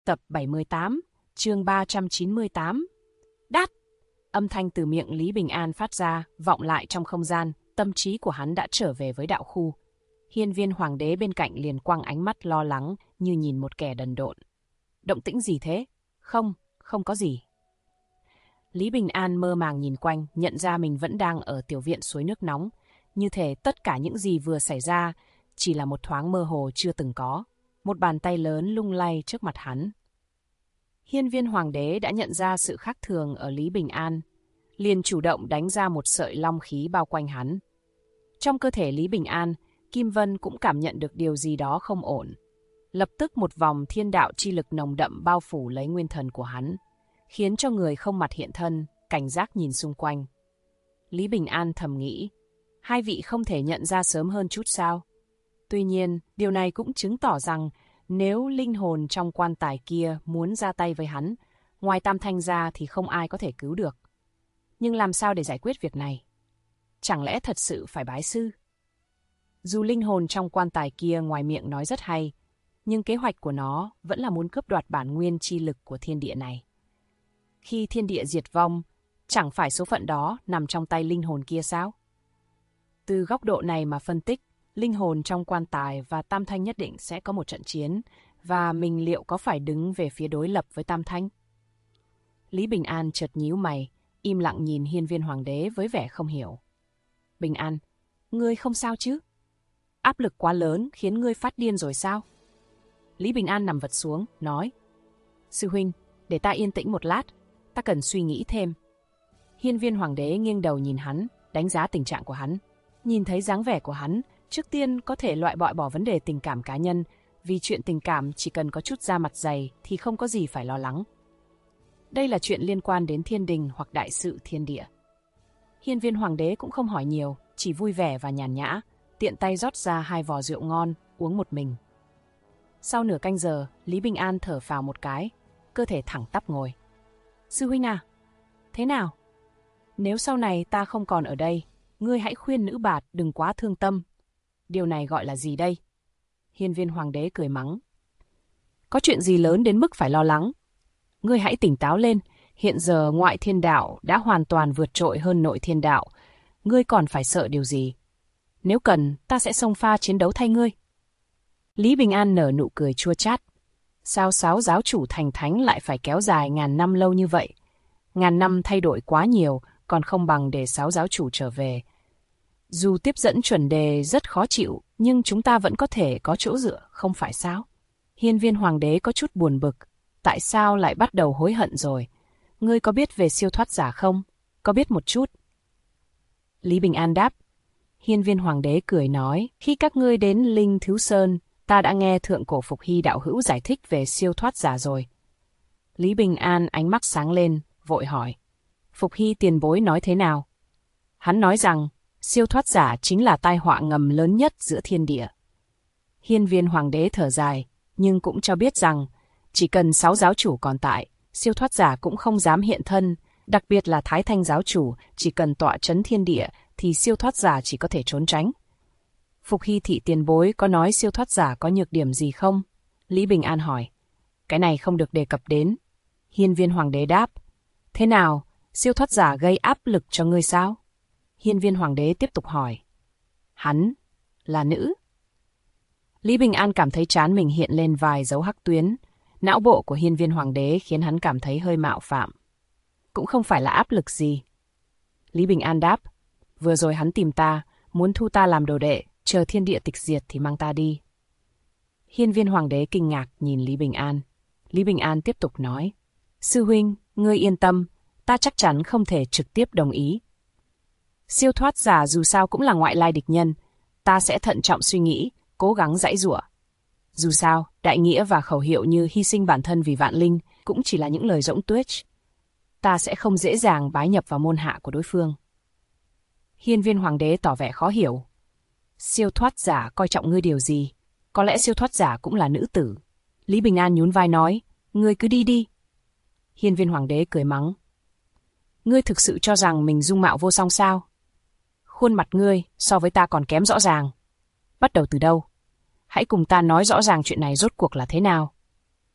Tập 78, chương 398. Đát! Âm thanh từ miệng Lý Bình An phát ra, vọng lại trong không gian, tâm trí của hắn đã trở về với đạo khu. Hiên Viên Hoàng đế bên cạnh liền quăng ánh mắt lo lắng như nhìn một kẻ đần độn. Động tĩnh gì thế? Không có gì. Lý Bình An mơ màng nhìn quanh, nhận ra mình vẫn đang ở tiểu viện suối nước nóng. Như thể tất cả những gì vừa xảy ra chỉ là một thoáng mơ hồ chưa từng có. Một bàn tay lớn lung lay trước mặt hắn. Hiên Viên Hoàng đế đã nhận ra sự khác thường ở Lý Bình An, liền chủ động đánh ra một sợi long khí bao quanh hắn. Trong cơ thể Lý Bình An, Kim Vân cũng cảm nhận được điều gì đó không ổn. Lập tức một vòng thiên đạo chi lực nồng đậm bao phủ lấy nguyên thần của hắn, khiến cho người không mặt hiện thân, cảnh giác nhìn xung quanh. Lý Bình An thầm nghĩ, hai vị không thể nhận ra sớm hơn chút sao? Tuy nhiên, điều này cũng chứng tỏ rằng nếu linh hồn trong quan tài kia muốn ra tay với hắn, ngoài Tam Thanh ra thì không ai có thể cứu được. Nhưng làm sao để giải quyết việc này? Chẳng lẽ thật sự phải bái sư? Dù linh hồn trong quan tài kia ngoài miệng nói rất hay, nhưng kế hoạch của nó vẫn là muốn cướp đoạt bản nguyên chi lực của thiên địa này. Khi thiên địa diệt vong, chẳng phải số phận đó nằm trong tay linh hồn kia sao? Từ góc độ này mà phân tích, linh hồn trong quan tài và Tam Thanh nhất định sẽ có một trận chiến, và mình liệu có phải đứng về phía đối lập với Tam Thanh? Lý Bình An chợt nhíu mày, im lặng nhìn Hiên Viên Hoàng đế với vẻ không hiểu. Bình An, ngươi không sao chứ? Áp lực quá lớn khiến ngươi phát điên rồi sao? Lý Bình An nằm vật xuống, nói. Sư huynh, để ta yên tĩnh một lát, ta cần suy nghĩ thêm. Hiên Viên Hoàng đế nghiêng đầu nhìn hắn, đánh giá tình trạng của hắn. Nhìn thấy dáng vẻ của hắn, trước tiên có thể loại bỏ vấn đề tình cảm cá nhân, vì chuyện tình cảm chỉ cần có chút da mặt dày thì không có gì phải lo lắng. Đây là chuyện liên quan đến thiên đình hoặc đại sự thiên địa. Hiên Viên Hoàng đế cũng không hỏi nhiều, chỉ vui vẻ và nhàn nhã, tiện tay rót ra 2 vò rượu ngon, uống một mình. Sau nửa canh giờ, Lý Bình An thở phào một cái, cơ thể thẳng tắp ngồi. Sư huynh à, thế nào? Nếu sau này ta không còn ở đây, ngươi hãy khuyên nữ bạt đừng quá thương tâm. Điều này gọi là gì đây? Hiên Viên Hoàng đế cười mắng. Có chuyện gì lớn đến mức phải lo lắng? Ngươi hãy tỉnh táo lên, hiện giờ ngoại thiên đạo đã hoàn toàn vượt trội hơn nội thiên đạo. Ngươi còn phải sợ điều gì? Nếu cần, ta sẽ xông pha chiến đấu thay ngươi. Lý Bình An nở nụ cười chua chát. Sao 6 giáo chủ thành thánh lại phải kéo dài ngàn năm lâu như vậy? Ngàn năm thay đổi quá nhiều, còn không bằng để 6 giáo chủ trở về. Dù tiếp dẫn chuẩn đề rất khó chịu, nhưng chúng ta vẫn có thể có chỗ dựa, không phải sao? Hiên Viên Hoàng đế có chút buồn bực. Tại sao lại bắt đầu hối hận rồi? Ngươi có biết về siêu thoát giả không? Có biết một chút. Lý Bình An đáp. Hiên Viên Hoàng đế cười nói, khi các ngươi đến Linh Thứ Sơn, ta đã nghe Thượng Cổ Phục Hy đạo hữu giải thích về siêu thoát giả rồi. Lý Bình An ánh mắt sáng lên, vội hỏi. Phục Hy tiền bối nói thế nào? Hắn nói rằng, siêu thoát giả chính là tai họa ngầm lớn nhất giữa thiên địa. Hiên Viên Hoàng đế thở dài, nhưng cũng cho biết rằng, chỉ cần 6 giáo chủ còn tại, siêu thoát giả cũng không dám hiện thân, đặc biệt là Thái Thanh giáo chủ, chỉ cần tọa trấn thiên địa, thì siêu thoát giả chỉ có thể trốn tránh. Phục Hy thị tiền bối có nói siêu thoát giả có nhược điểm gì không? Lý Bình An hỏi. Cái này không được đề cập đến. Hiên Viên Hoàng đế đáp. Thế nào, siêu thoát giả gây áp lực cho ngươi sao? Hiên Viên Hoàng đế tiếp tục hỏi. Hắn là nữ. Lý Bình An cảm thấy trán mình hiện lên vài dấu hắc tuyến. Não bộ của Hiên Viên Hoàng đế khiến hắn cảm thấy hơi mạo phạm. Cũng không phải là áp lực gì. Lý Bình An đáp. Vừa rồi hắn tìm ta, muốn thu ta làm đồ đệ, chờ thiên địa tịch diệt thì mang ta đi. Hiên Viên Hoàng đế kinh ngạc nhìn Lý Bình An. Lý Bình An tiếp tục nói. Sư huynh, ngươi yên tâm, ta chắc chắn không thể trực tiếp đồng ý. Siêu thoát giả dù sao cũng là ngoại lai địch nhân, ta sẽ thận trọng suy nghĩ, cố gắng giãy giụa. Dù sao, đại nghĩa và khẩu hiệu như hy sinh bản thân vì vạn linh cũng chỉ là những lời rỗng tuếch. Ta sẽ không dễ dàng bái nhập vào môn hạ của đối phương. Hiên Viên Hoàng đế tỏ vẻ khó hiểu. Siêu thoát giả coi trọng ngươi điều gì? Có lẽ siêu thoát giả cũng là nữ tử. Lý Bình An nhún vai nói, ngươi cứ đi đi. Hiên Viên Hoàng đế cười mắng. Ngươi thực sự cho rằng mình dung mạo vô song sao? Khuôn mặt ngươi so với ta còn kém rõ ràng. Bắt đầu từ đâu? Hãy cùng ta nói rõ ràng chuyện này rốt cuộc là thế nào.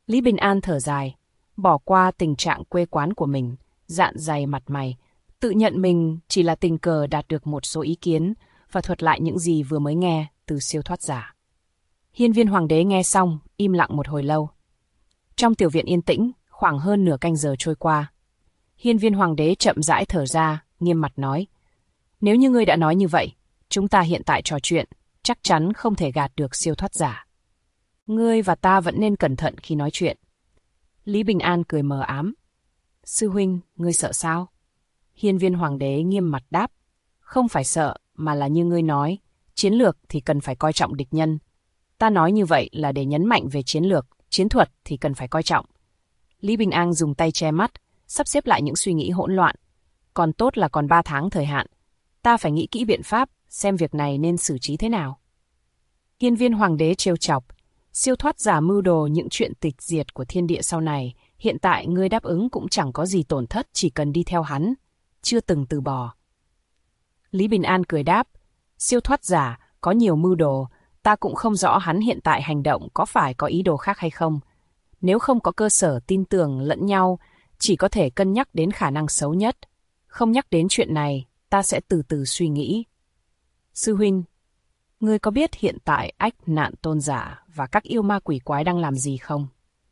Lý Bình An thở dài, bỏ qua tình trạng quê quán của mình, dạn dày mặt mày, tự nhận mình chỉ là tình cờ đạt được một số ý kiến và thuật lại những gì vừa mới nghe từ siêu thoát giả. Hiên Viên Hoàng đế nghe xong, im lặng một hồi lâu. Trong tiểu viện yên tĩnh, khoảng hơn nửa canh giờ trôi qua. Hiên Viên Hoàng đế chậm rãi thở ra, nghiêm mặt nói: Nếu như ngươi đã nói như vậy, chúng ta hiện tại trò chuyện, chắc chắn không thể gạt được siêu thoát giả. Ngươi và ta vẫn nên cẩn thận khi nói chuyện. Lý Bình An cười mờ ám. Sư huynh, ngươi sợ sao? Hiên Viên Hoàng đế nghiêm mặt đáp: Không phải sợ, mà là như ngươi nói, chiến lược thì cần phải coi trọng địch nhân. Ta nói như vậy là để nhấn mạnh về chiến lược, chiến thuật thì cần phải coi trọng. Lý Bình An dùng tay che mắt, sắp xếp lại những suy nghĩ hỗn loạn. Còn tốt là còn 3 tháng thời hạn. Ta phải nghĩ kỹ biện pháp, xem việc này nên xử trí thế nào. Hiên Viên Hoàng đế trêu chọc: Siêu thoát giả mưu đồ những chuyện tịch diệt của thiên địa sau này, hiện tại ngươi đáp ứng cũng chẳng có gì tổn thất, chỉ cần đi theo hắn, chưa từng từ bỏ. Lý Bình An cười đáp: Siêu thoát giả có nhiều mưu đồ, ta cũng không rõ hắn hiện tại hành động có phải có ý đồ khác hay không. Nếu không có cơ sở tin tưởng lẫn nhau, chỉ có thể cân nhắc đến khả năng xấu nhất. Không nhắc đến chuyện này, ta sẽ từ từ suy nghĩ. Sư huynh, ngươi có biết hiện tại Ách Nạn Tôn giả và các yêu ma quỷ quái đang làm gì không?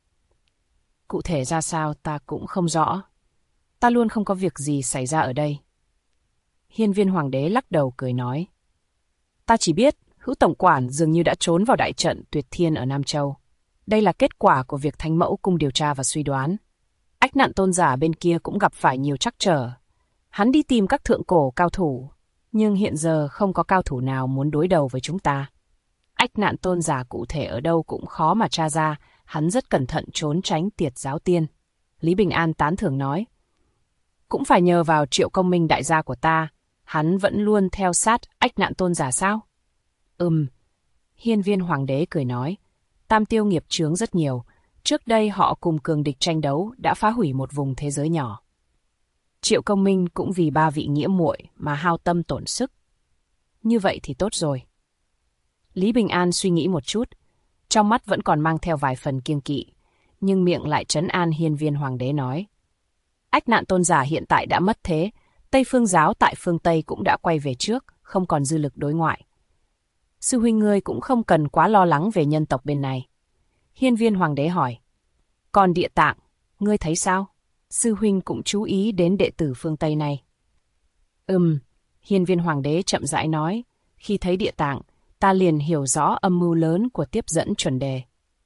Cụ thể ra sao ta cũng không rõ. Ta luôn không có việc gì xảy ra ở đây. Hiên Viên Hoàng đế lắc đầu cười nói: Ta chỉ biết Hữu Tổng quản dường như đã trốn vào đại trận Tuyệt Thiên ở Nam Châu. Đây là kết quả của việc Thánh Mẫu cung điều tra và suy đoán. Ách Nạn Tôn giả bên kia cũng gặp phải nhiều trắc trở. Hắn đi tìm các thượng cổ cao thủ, nhưng hiện giờ không có cao thủ nào muốn đối đầu với chúng ta. Ách Nạn Tôn giả cụ thể ở đâu cũng khó mà tra ra, hắn rất cẩn thận trốn tránh Tiệt Giáo Tiên. Lý Bình An tán thưởng nói: Cũng phải nhờ vào Triệu Công Minh đại gia của ta, hắn vẫn luôn theo sát Ách Nạn Tôn giả sao? Hiên Viên Hoàng đế cười nói: Tam Tiêu nghiệp chướng rất nhiều, trước đây họ cùng cường địch tranh đấu đã phá hủy một vùng thế giới nhỏ. Triệu Công Minh cũng vì 3 vị nghĩa muội mà hao tâm tổn sức. Như vậy thì tốt rồi. Lý Bình An suy nghĩ một chút, trong mắt vẫn còn mang theo vài phần kiêng kỵ, nhưng miệng lại trấn an Hiên Viên Hoàng đế nói: Ách Nạn Tôn giả hiện tại đã mất thế, Tây Phương giáo tại phương Tây cũng đã quay về trước, không còn dư lực đối ngoại. Sư huynh ngươi cũng không cần quá lo lắng về nhân tộc bên này. Hiên Viên Hoàng đế hỏi: Còn Địa Tạng, ngươi thấy sao? Sư huynh cũng chú ý đến đệ tử phương Tây này. Hiên Viên Hoàng đế chậm rãi nói: Khi thấy Địa Tạng, ta liền hiểu rõ âm mưu lớn của tiếp dẫn chuẩn đề.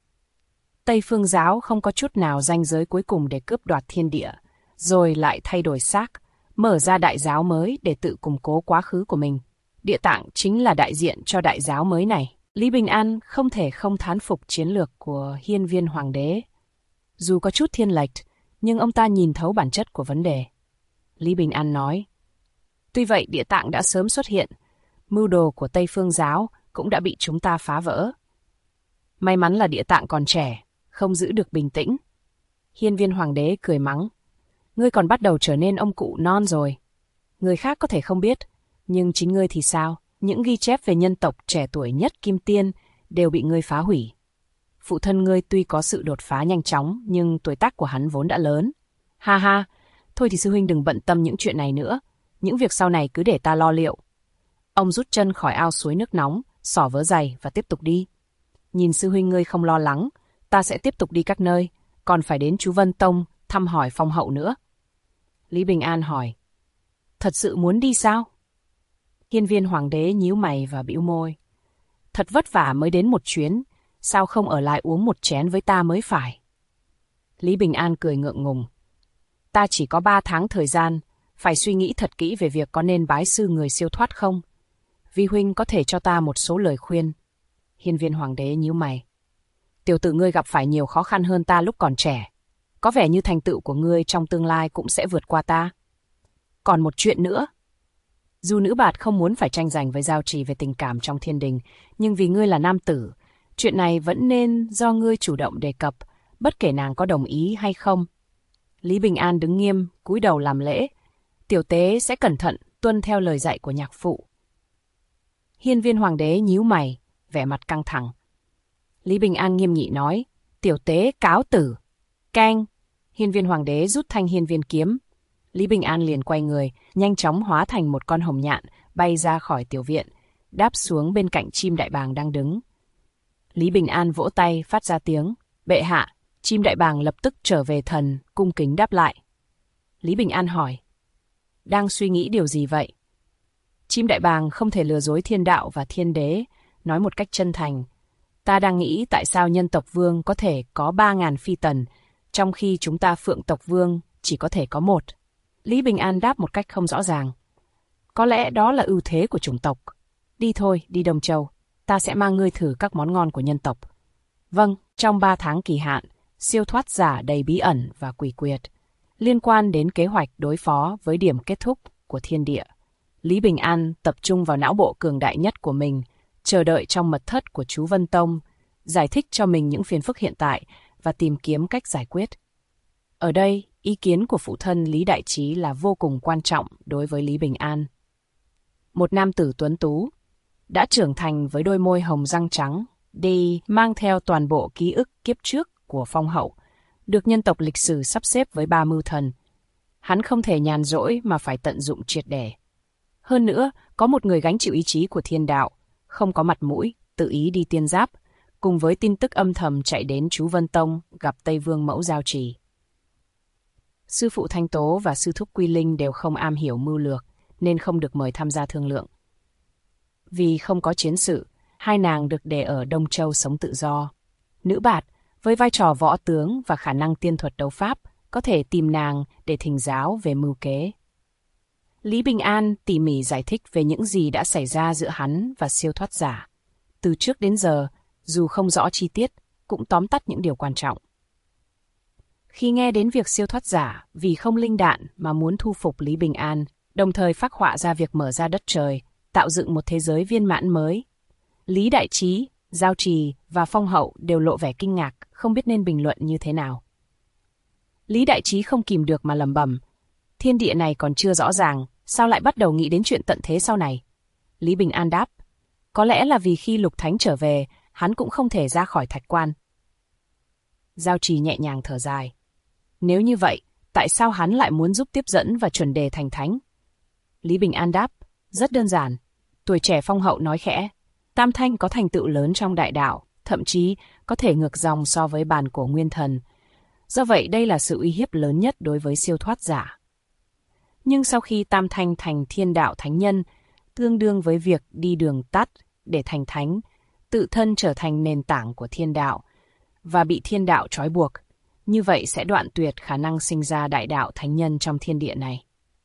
Tây Phương giáo không có chút nào ranh giới cuối cùng để cướp đoạt thiên địa, rồi lại thay đổi xác, mở ra đại giáo mới để tự củng cố quá khứ của mình. Địa Tạng chính là đại diện cho đại giáo mới này. Lý Bình An không thể không thán phục chiến lược của Hiên Viên Hoàng đế. Dù có chút thiên lệch, nhưng ông ta nhìn thấu bản chất của vấn đề. Lý Bình An nói: Tuy vậy Địa Tạng đã sớm xuất hiện, mưu đồ của Tây Phương giáo cũng đã bị chúng ta phá vỡ. May mắn là Địa Tạng còn trẻ, không giữ được bình tĩnh. Hiên Viên Hoàng đế cười mắng: Ngươi còn bắt đầu trở nên ông cụ non rồi. Người khác có thể không biết, nhưng chính ngươi thì sao? Những ghi chép về nhân tộc trẻ tuổi nhất Kim Tiên đều bị ngươi phá hủy. Phụ thân ngươi tuy có sự đột phá nhanh chóng, nhưng tuổi tác của hắn vốn đã lớn. Ha ha, thôi thì sư huynh đừng bận tâm những chuyện này nữa. Những việc sau này cứ để ta lo liệu. Ông rút chân khỏi ao suối nước nóng, xỏ vớ giày và tiếp tục đi. Nhìn sư huynh ngươi không lo lắng, ta sẽ tiếp tục đi các nơi, còn phải đến chú Vân Tông thăm hỏi phong hậu nữa. Lý Bình An hỏi: Thật sự muốn đi sao? Hiên Viên Hoàng đế nhíu mày và bĩu môi. Thật vất vả mới đến một chuyến, sao không ở lại uống một chén với ta mới phải? Lý Bình An cười ngượng ngùng. Ta chỉ có 3 tháng thời gian, phải suy nghĩ thật kỹ về việc có nên bái sư người siêu thoát không. Vi huynh có thể cho ta một số lời khuyên. Hiên Viên Hoàng đế nhíu mày. Tiểu tử ngươi gặp phải nhiều khó khăn hơn ta lúc còn trẻ. Có vẻ như thành tựu của ngươi trong tương lai cũng sẽ vượt qua ta. Còn một chuyện nữa. Dù nữ bạt không muốn phải tranh giành với Giao Trì về tình cảm trong thiên đình, nhưng vì ngươi là nam tử, chuyện này vẫn nên do ngươi chủ động đề cập, bất kể nàng có đồng ý hay không. Lý Bình An đứng nghiêm, cúi đầu làm lễ. Tiểu tế sẽ cẩn thận, tuân theo lời dạy của nhạc phụ. Hiên Viên Hoàng đế nhíu mày, vẻ mặt căng thẳng. Lý Bình An nghiêm nghị nói: Tiểu tế cáo tử. Keng. Hiên viên hoàng đế rút thanh hiên viên kiếm. Lý Bình An liền quay người, nhanh chóng hóa thành một con hồng nhạn, bay ra khỏi tiểu viện, đáp xuống bên cạnh chim đại bàng đang đứng. Lý Bình An vỗ tay phát ra tiếng, bệ hạ. Chim đại bàng lập tức trở về thần, cung kính đáp lại. Lý Bình An hỏi, đang suy nghĩ điều gì vậy? Chim đại bàng không thể lừa dối thiên đạo và thiên đế, nói một cách chân thành. Ta đang nghĩ tại sao nhân tộc vương có thể có 3.000 phi tần, trong khi chúng ta phượng tộc vương chỉ có thể có 1. Lý Bình An đáp một cách không rõ ràng. Có lẽ đó là ưu thế của chủng tộc. Đi thôi, đi Đông Châu. Ta sẽ mang ngươi thử các món ngon của nhân tộc. Vâng, trong 3 tháng kỳ hạn, siêu thoát giả đầy bí ẩn và quỷ quyệt, liên quan đến kế hoạch đối phó với điểm kết thúc của thiên địa. Lý Bình An tập trung vào não bộ cường đại nhất của mình, chờ đợi trong mật thất của chú Vân Tông, giải thích cho mình những phiền phức hiện tại và tìm kiếm cách giải quyết. Ở đây, ý kiến của phụ thân Lý Đại Trí là vô cùng quan trọng đối với Lý Bình An. Một nam tử tuấn tú, đã trưởng thành với đôi môi hồng răng trắng, đi mang theo toàn bộ ký ức kiếp trước của Phong Hậu, được nhân tộc lịch sử sắp xếp với 3 mưu thần. Hắn không thể nhàn rỗi mà phải tận dụng triệt để. Hơn nữa, có một người gánh chịu ý chí của thiên đạo, không có mặt mũi, tự ý đi tiên giáp, cùng với tin tức âm thầm chạy đến chú Vân Tông gặp Tây Vương Mẫu Giao Trì. Sư phụ Thanh Tố và sư thúc Quy Linh đều không am hiểu mưu lược, nên không được mời tham gia thương lượng. Vì không có chiến sự, hai nàng được để ở Đông Châu sống tự do. Nữ Bạt, với vai trò võ tướng và khả năng tiên thuật đấu pháp, có thể tìm nàng để thỉnh giáo về mưu kế. Lý Bình An tỉ mỉ giải thích về những gì đã xảy ra giữa hắn và siêu thoát giả. Từ trước đến giờ, dù không rõ chi tiết, cũng tóm tắt những điều quan trọng. Khi nghe đến việc siêu thoát giả vì không linh đạn mà muốn thu phục Lý Bình An, đồng thời phác họa ra việc mở ra đất trời, tạo dựng một thế giới viên mãn mới, Lý Đại Trí, Giao Trì và Phong Hậu đều lộ vẻ kinh ngạc, không biết nên bình luận như thế nào. Lý Đại Trí không kìm được mà lẩm bẩm, thiên địa này còn chưa rõ ràng, sao lại bắt đầu nghĩ đến chuyện tận thế sau này? Lý Bình An đáp, có lẽ là vì khi Lục Thánh trở về, hắn cũng không thể ra khỏi thạch quan. Giao Trì nhẹ nhàng thở dài. Nếu như vậy, tại sao hắn lại muốn giúp tiếp dẫn và chuẩn đề thành thánh? Lý Bình An đáp, rất đơn giản. Tuổi trẻ Phong Hậu nói khẽ, Tam Thanh có thành tựu lớn trong đại đạo, thậm chí có thể ngược dòng so với bàn cổ nguyên thần. Do vậy đây là sự uy hiếp lớn nhất đối với siêu thoát giả. Nhưng sau khi Tam Thanh thành thiên đạo thánh nhân, tương đương với việc đi đường tắt để thành thánh, tự thân trở thành nền tảng của thiên đạo, và bị thiên đạo trói buộc, như vậy sẽ đoạn tuyệt khả năng sinh ra đại đạo thánh nhân trong thiên địa này.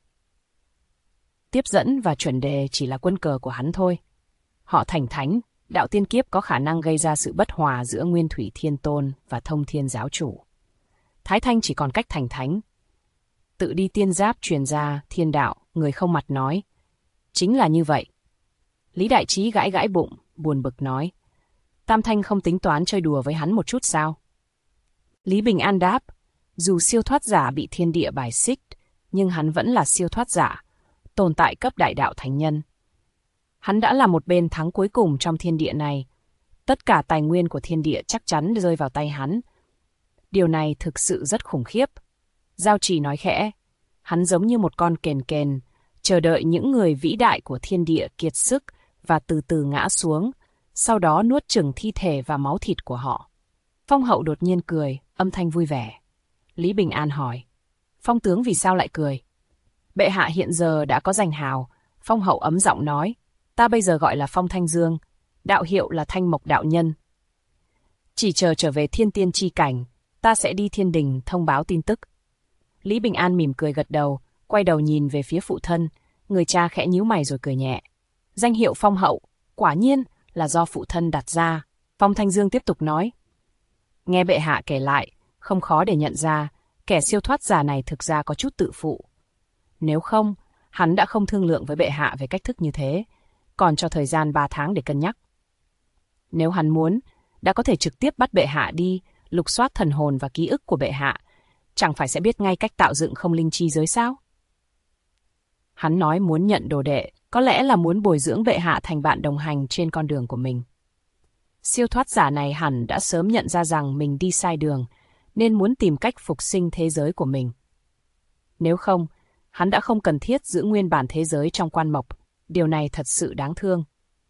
Tiếp dẫn và chuẩn đề chỉ là quân cờ của hắn thôi. Họ thành thánh, đạo tiên kiếp có khả năng gây ra sự bất hòa giữa Nguyên Thủy Thiên Tôn và Thông Thiên Giáo Chủ. Thái Thanh chỉ còn cách thành thánh. Tự đi tiên giáp truyền ra thiên đạo, người không mặt nói. Chính là như vậy. Lý Đại Trí gãi gãi bụng, buồn bực nói. Tam Thanh không tính toán chơi đùa với hắn một chút sao? Lý Bình An đáp, dù siêu thoát giả bị thiên địa bài xích, nhưng hắn vẫn là siêu thoát giả, tồn tại cấp đại đạo thánh nhân. Hắn đã là một bên thắng cuối cùng trong thiên địa này. Tất cả tài nguyên của thiên địa chắc chắn rơi vào tay hắn. Điều này thực sự rất khủng khiếp. Giao Trì nói khẽ, hắn giống như một con kền kền, chờ đợi những người vĩ đại của thiên địa kiệt sức và từ từ ngã xuống, sau đó nuốt chửng thi thể và máu thịt của họ. Phong Hậu đột nhiên cười, âm thanh vui vẻ. Lý Bình An hỏi, Phong tướng vì sao lại cười? Bệ hạ hiện giờ đã có danh hào. Phong Hậu ấm giọng nói, ta bây giờ gọi là Phong Thanh Dương, đạo hiệu là Thanh Mộc đạo nhân. Chỉ chờ trở về thiên tiên chi cảnh, ta sẽ đi thiên đình thông báo tin tức. Lý Bình An mỉm cười gật đầu, quay đầu nhìn về phía phụ thân, người cha khẽ nhíu mày rồi cười nhẹ. Danh hiệu Phong Hậu, quả nhiên là do phụ thân đặt ra. Phong Thanh Dương tiếp tục nói, nghe bệ hạ kể lại, không khó để nhận ra, kẻ siêu thoát giả này thực ra có chút tự phụ. Nếu không, hắn đã không thương lượng với bệ hạ về cách thức như thế, còn cho thời gian 3 tháng để cân nhắc. Nếu hắn muốn, đã có thể trực tiếp bắt bệ hạ đi, lục soát thần hồn và ký ức của bệ hạ, chẳng phải sẽ biết ngay cách tạo dựng không linh chi giới sao? Hắn nói muốn nhận đồ đệ, có lẽ là muốn bồi dưỡng bệ hạ thành bạn đồng hành trên con đường của mình. Siêu thoát giả này hẳn đã sớm nhận ra rằng mình đi sai đường, nên muốn tìm cách phục sinh thế giới của mình. Nếu không, hắn đã không cần thiết giữ nguyên bản thế giới trong quan mộc. Điều này thật sự đáng thương.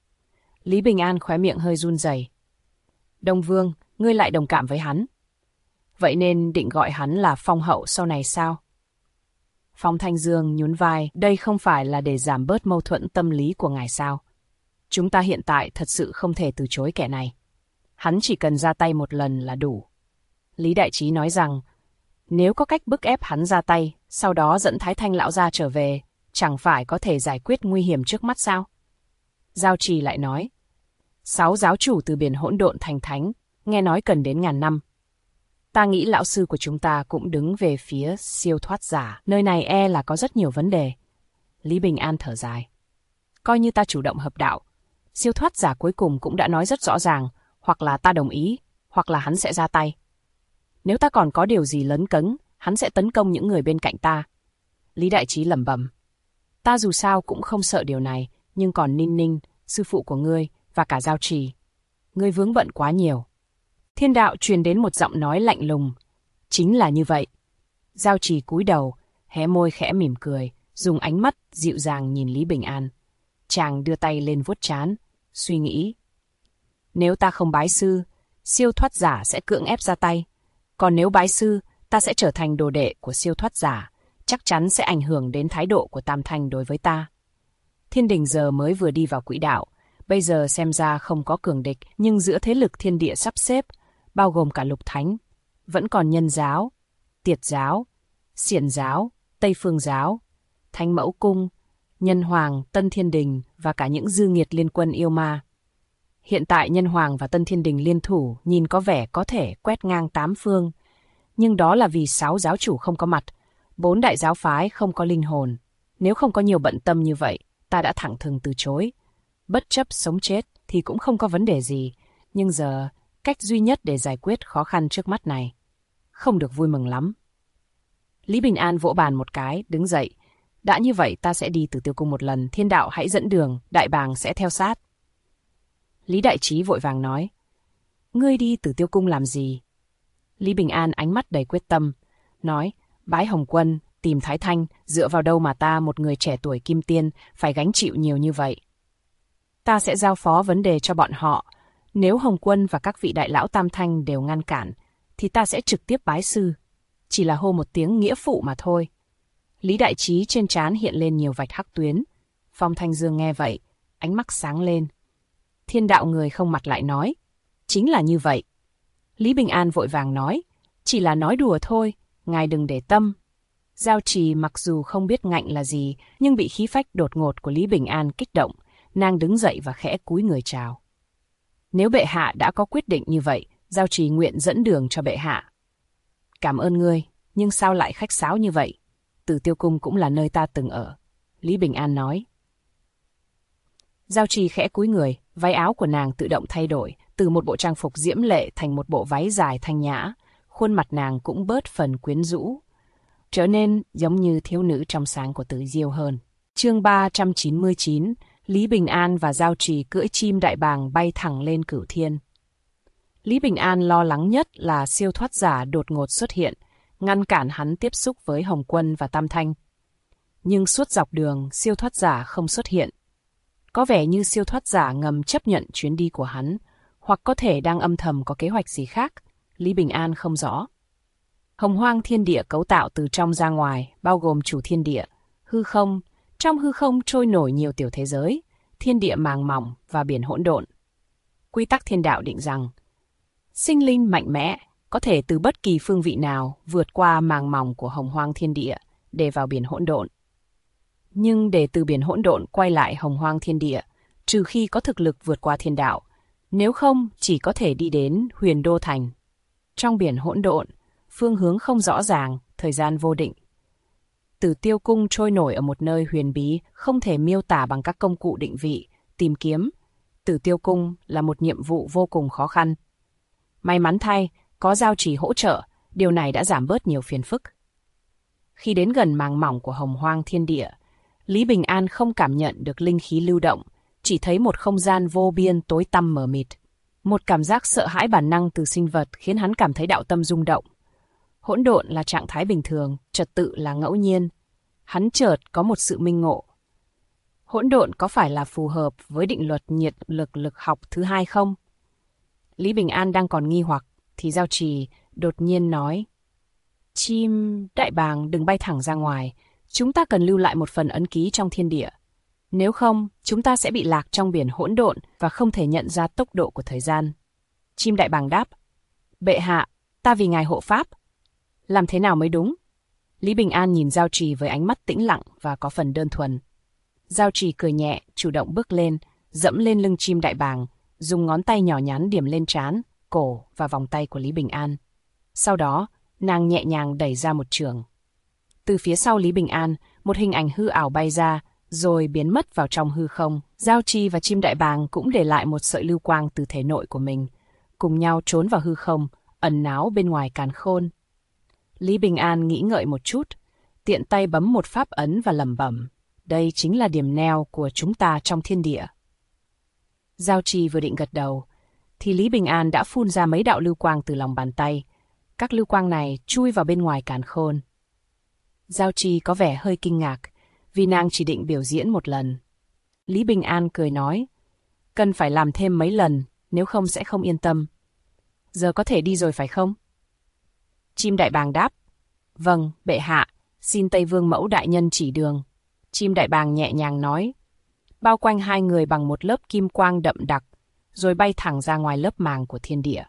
Lý Bình An khóe miệng hơi run rẩy. Đông Vương, ngươi lại đồng cảm với hắn. Vậy nên định gọi hắn là Phong hậu sau này sao? Phong Thanh Dương nhún vai, đây không phải là để giảm bớt mâu thuẫn tâm lý của ngài sao? Chúng ta hiện tại thật sự không thể từ chối kẻ này. Hắn chỉ cần ra tay một lần là đủ. Lý Đại Trí nói rằng, nếu có cách bức ép hắn ra tay, sau đó dẫn Thái Thanh lão gia trở về, chẳng phải có thể giải quyết nguy hiểm trước mắt sao? Giao Trì lại nói, 6 giáo chủ từ biển hỗn độn thành thánh, nghe nói cần đến 1000 năm. Ta nghĩ lão sư của chúng ta cũng đứng về phía siêu thoát giả, nơi này e là có rất nhiều vấn đề. Lý Bình An thở dài. Coi như ta chủ động hợp đạo, siêu thoát giả cuối cùng cũng đã nói rất rõ ràng, hoặc là ta đồng ý, hoặc là hắn sẽ ra tay. Nếu ta còn có điều gì lấn cấn, hắn sẽ tấn công những người bên cạnh ta. Lý Đại Trí lẩm bẩm. Ta dù sao cũng không sợ điều này, nhưng còn Ninh Ninh, sư phụ của ngươi, và cả Giao Trì. Ngươi vướng bận quá nhiều. Thiên đạo truyền đến một giọng nói lạnh lùng. Chính là như vậy. Giao Trì cúi đầu, hé môi khẽ mỉm cười, dùng ánh mắt dịu dàng nhìn Lý Bình An. Chàng đưa tay lên vuốt trán, suy nghĩ. Nếu ta không bái sư, siêu thoát giả sẽ cưỡng ép ra tay. Còn nếu bái sư, ta sẽ trở thành đồ đệ của siêu thoát giả, chắc chắn sẽ ảnh hưởng đến thái độ của Tam Thanh đối với ta. Thiên đình giờ mới vừa đi vào quỹ đạo, bây giờ xem ra không có cường địch, nhưng giữa thế lực thiên địa sắp xếp, bao gồm cả lục thánh, vẫn còn Nhân giáo, Tiệt giáo, Xiển giáo, Tây Phương giáo, Thánh Mẫu Cung, Nhân Hoàng, Tân Thiên Đình và cả những dư nghiệt liên quân yêu ma. Hiện tại Nhân Hoàng và Tân Thiên Đình liên thủ nhìn có vẻ có thể quét ngang 8 phương, nhưng đó là vì 6 giáo chủ không có mặt, 4 đại giáo phái không có linh hồn. Nếu không có nhiều bận tâm như vậy, ta đã thẳng thừng từ chối. Bất chấp sống chết thì cũng không có vấn đề gì, nhưng giờ cách duy nhất để giải quyết khó khăn trước mắt này. Không được vui mừng lắm. Lý Bình An vỗ bàn một cái, đứng dậy. Đã như vậy ta sẽ đi Tử Tiêu Cung một lần, Thiên đạo hãy dẫn đường, Đại Bàng sẽ theo sát. Lý Đại Trí vội vàng nói. Ngươi đi Tử Tiêu Cung làm gì? Lý Bình An ánh mắt đầy quyết tâm, nói, bái Hồng Quân, tìm Thái Thanh, dựa vào đâu mà ta một người trẻ tuổi kim tiên phải gánh chịu nhiều như vậy. Ta sẽ giao phó vấn đề cho bọn họ. Nếu Hồng Quân và các vị đại lão Tam Thanh đều ngăn cản, thì ta sẽ trực tiếp bái sư. Chỉ là hô một tiếng nghĩa phụ mà thôi. Lý Đại Trí trên trán hiện lên nhiều vạch hắc tuyến. Phong Thanh Dương nghe vậy, ánh mắt sáng lên. Thiên đạo người không mặt lại nói. Chính là như vậy. Lý Bình An vội vàng nói. Chỉ là nói đùa thôi, ngài đừng để tâm. Giao Trì mặc dù không biết ngạnh là gì, nhưng bị khí phách đột ngột của Lý Bình An kích động. Nàng đứng dậy và khẽ cúi người chào. Nếu bệ hạ đã có quyết định như vậy, Giao Trì nguyện dẫn đường cho bệ hạ. Cảm ơn ngươi, nhưng sao lại khách sáo như vậy? Tử Tiêu Cung cũng là nơi ta từng ở. Lý Bình An nói. Giao Trì khẽ cúi người, váy áo của nàng tự động thay đổi, từ một bộ trang phục diễm lệ thành một bộ váy dài thanh nhã. Khuôn mặt nàng cũng bớt phần quyến rũ, trở nên giống như thiếu nữ trong sáng của Tử Diêu hơn. Chương 399, Lý Bình An và Giao Trì cưỡi chim đại bàng bay thẳng lên Cửu Thiên. Lý Bình An lo lắng nhất là siêu thoát giả đột ngột xuất hiện, ngăn cản hắn tiếp xúc với Hồng Quân và Tam Thanh. Nhưng suốt dọc đường, siêu thoát giả không xuất hiện. Có vẻ như siêu thoát giả ngầm chấp nhận chuyến đi của hắn, hoặc có thể đang âm thầm có kế hoạch gì khác. Lý Bình An không rõ. Hồng Hoang thiên địa cấu tạo từ trong ra ngoài, bao gồm chủ thiên địa, hư không. Trong hư không trôi nổi nhiều tiểu thế giới, thiên địa màng mỏng và biển hỗn độn. Quy tắc thiên đạo định rằng, sinh linh mạnh mẽ có thể từ bất kỳ phương vị nào vượt qua màng mỏng của Hồng Hoang thiên địa để vào biển hỗn độn. Nhưng để từ biển hỗn độn quay lại Hồng Hoang thiên địa, trừ khi có thực lực vượt qua thiên đạo, nếu không chỉ có thể đi đến Huyền Đô Thành. Trong biển hỗn độn, phương hướng không rõ ràng, thời gian vô định. Tử Tiêu Cung trôi nổi ở một nơi huyền bí, không thể miêu tả bằng các công cụ định vị, tìm kiếm. Tử Tiêu Cung là một nhiệm vụ vô cùng khó khăn. May mắn thay, có Giao Trì hỗ trợ, điều này đã giảm bớt nhiều phiền phức. Khi đến gần màng mỏng của Hồng Hoang thiên địa, Lý Bình An không cảm nhận được linh khí lưu động, chỉ thấy một không gian vô biên tối tăm mờ mịt. Một cảm giác sợ hãi bản năng từ sinh vật khiến hắn cảm thấy đạo tâm rung động. Hỗn độn là trạng thái bình thường, trật tự là ngẫu nhiên. Hắn chợt có một sự minh ngộ. Hỗn độn có phải là phù hợp với định luật nhiệt lực lực học thứ hai không? Lý Bình An đang còn nghi hoặc, thì Giao Trì đột nhiên nói: Chim đại bàng đừng bay thẳng ra ngoài, chúng ta cần lưu lại một phần ấn ký trong thiên địa. Nếu không, chúng ta sẽ bị lạc trong biển hỗn độn và không thể nhận ra tốc độ của thời gian. Chim đại bàng đáp: Bệ hạ, ta vì ngài hộ pháp. Làm thế nào mới đúng? Lý Bình An nhìn Giao Trì với ánh mắt tĩnh lặng và có phần đơn thuần. Giao Trì cười nhẹ, chủ động bước lên, dẫm lên lưng chim đại bàng, dùng ngón tay nhỏ nhắn điểm lên trán, cổ và vòng tay của Lý Bình An. Sau đó, nàng nhẹ nhàng đẩy ra một chưởng. Từ phía sau Lý Bình An, một hình ảnh hư ảo bay ra, rồi biến mất vào trong hư không. Giao Trì và chim đại bàng cũng để lại một sợi lưu quang từ thể nội của mình, cùng nhau trốn vào hư không, ẩn náu bên ngoài càn khôn. Lý Bình An nghĩ ngợi một chút, tiện tay bấm một pháp ấn và lẩm bẩm: Đây chính là điểm neo của chúng ta trong thiên địa. Giao Trì vừa định gật đầu, thì Lý Bình An đã phun ra mấy đạo lưu quang từ lòng bàn tay. Các lưu quang này chui vào bên ngoài càn khôn. Giao Trì có vẻ hơi kinh ngạc, vì nàng chỉ định biểu diễn một lần. Lý Bình An cười nói: Cần phải làm thêm mấy lần, nếu không sẽ không yên tâm. Giờ có thể đi rồi phải không? Chim đại bàng đáp: Vâng, bệ hạ, xin Tây Vương mẫu đại nhân chỉ đường. Chim đại bàng nhẹ nhàng nói, bao quanh hai người bằng một lớp kim quang đậm đặc, rồi bay thẳng ra ngoài lớp màng của thiên địa.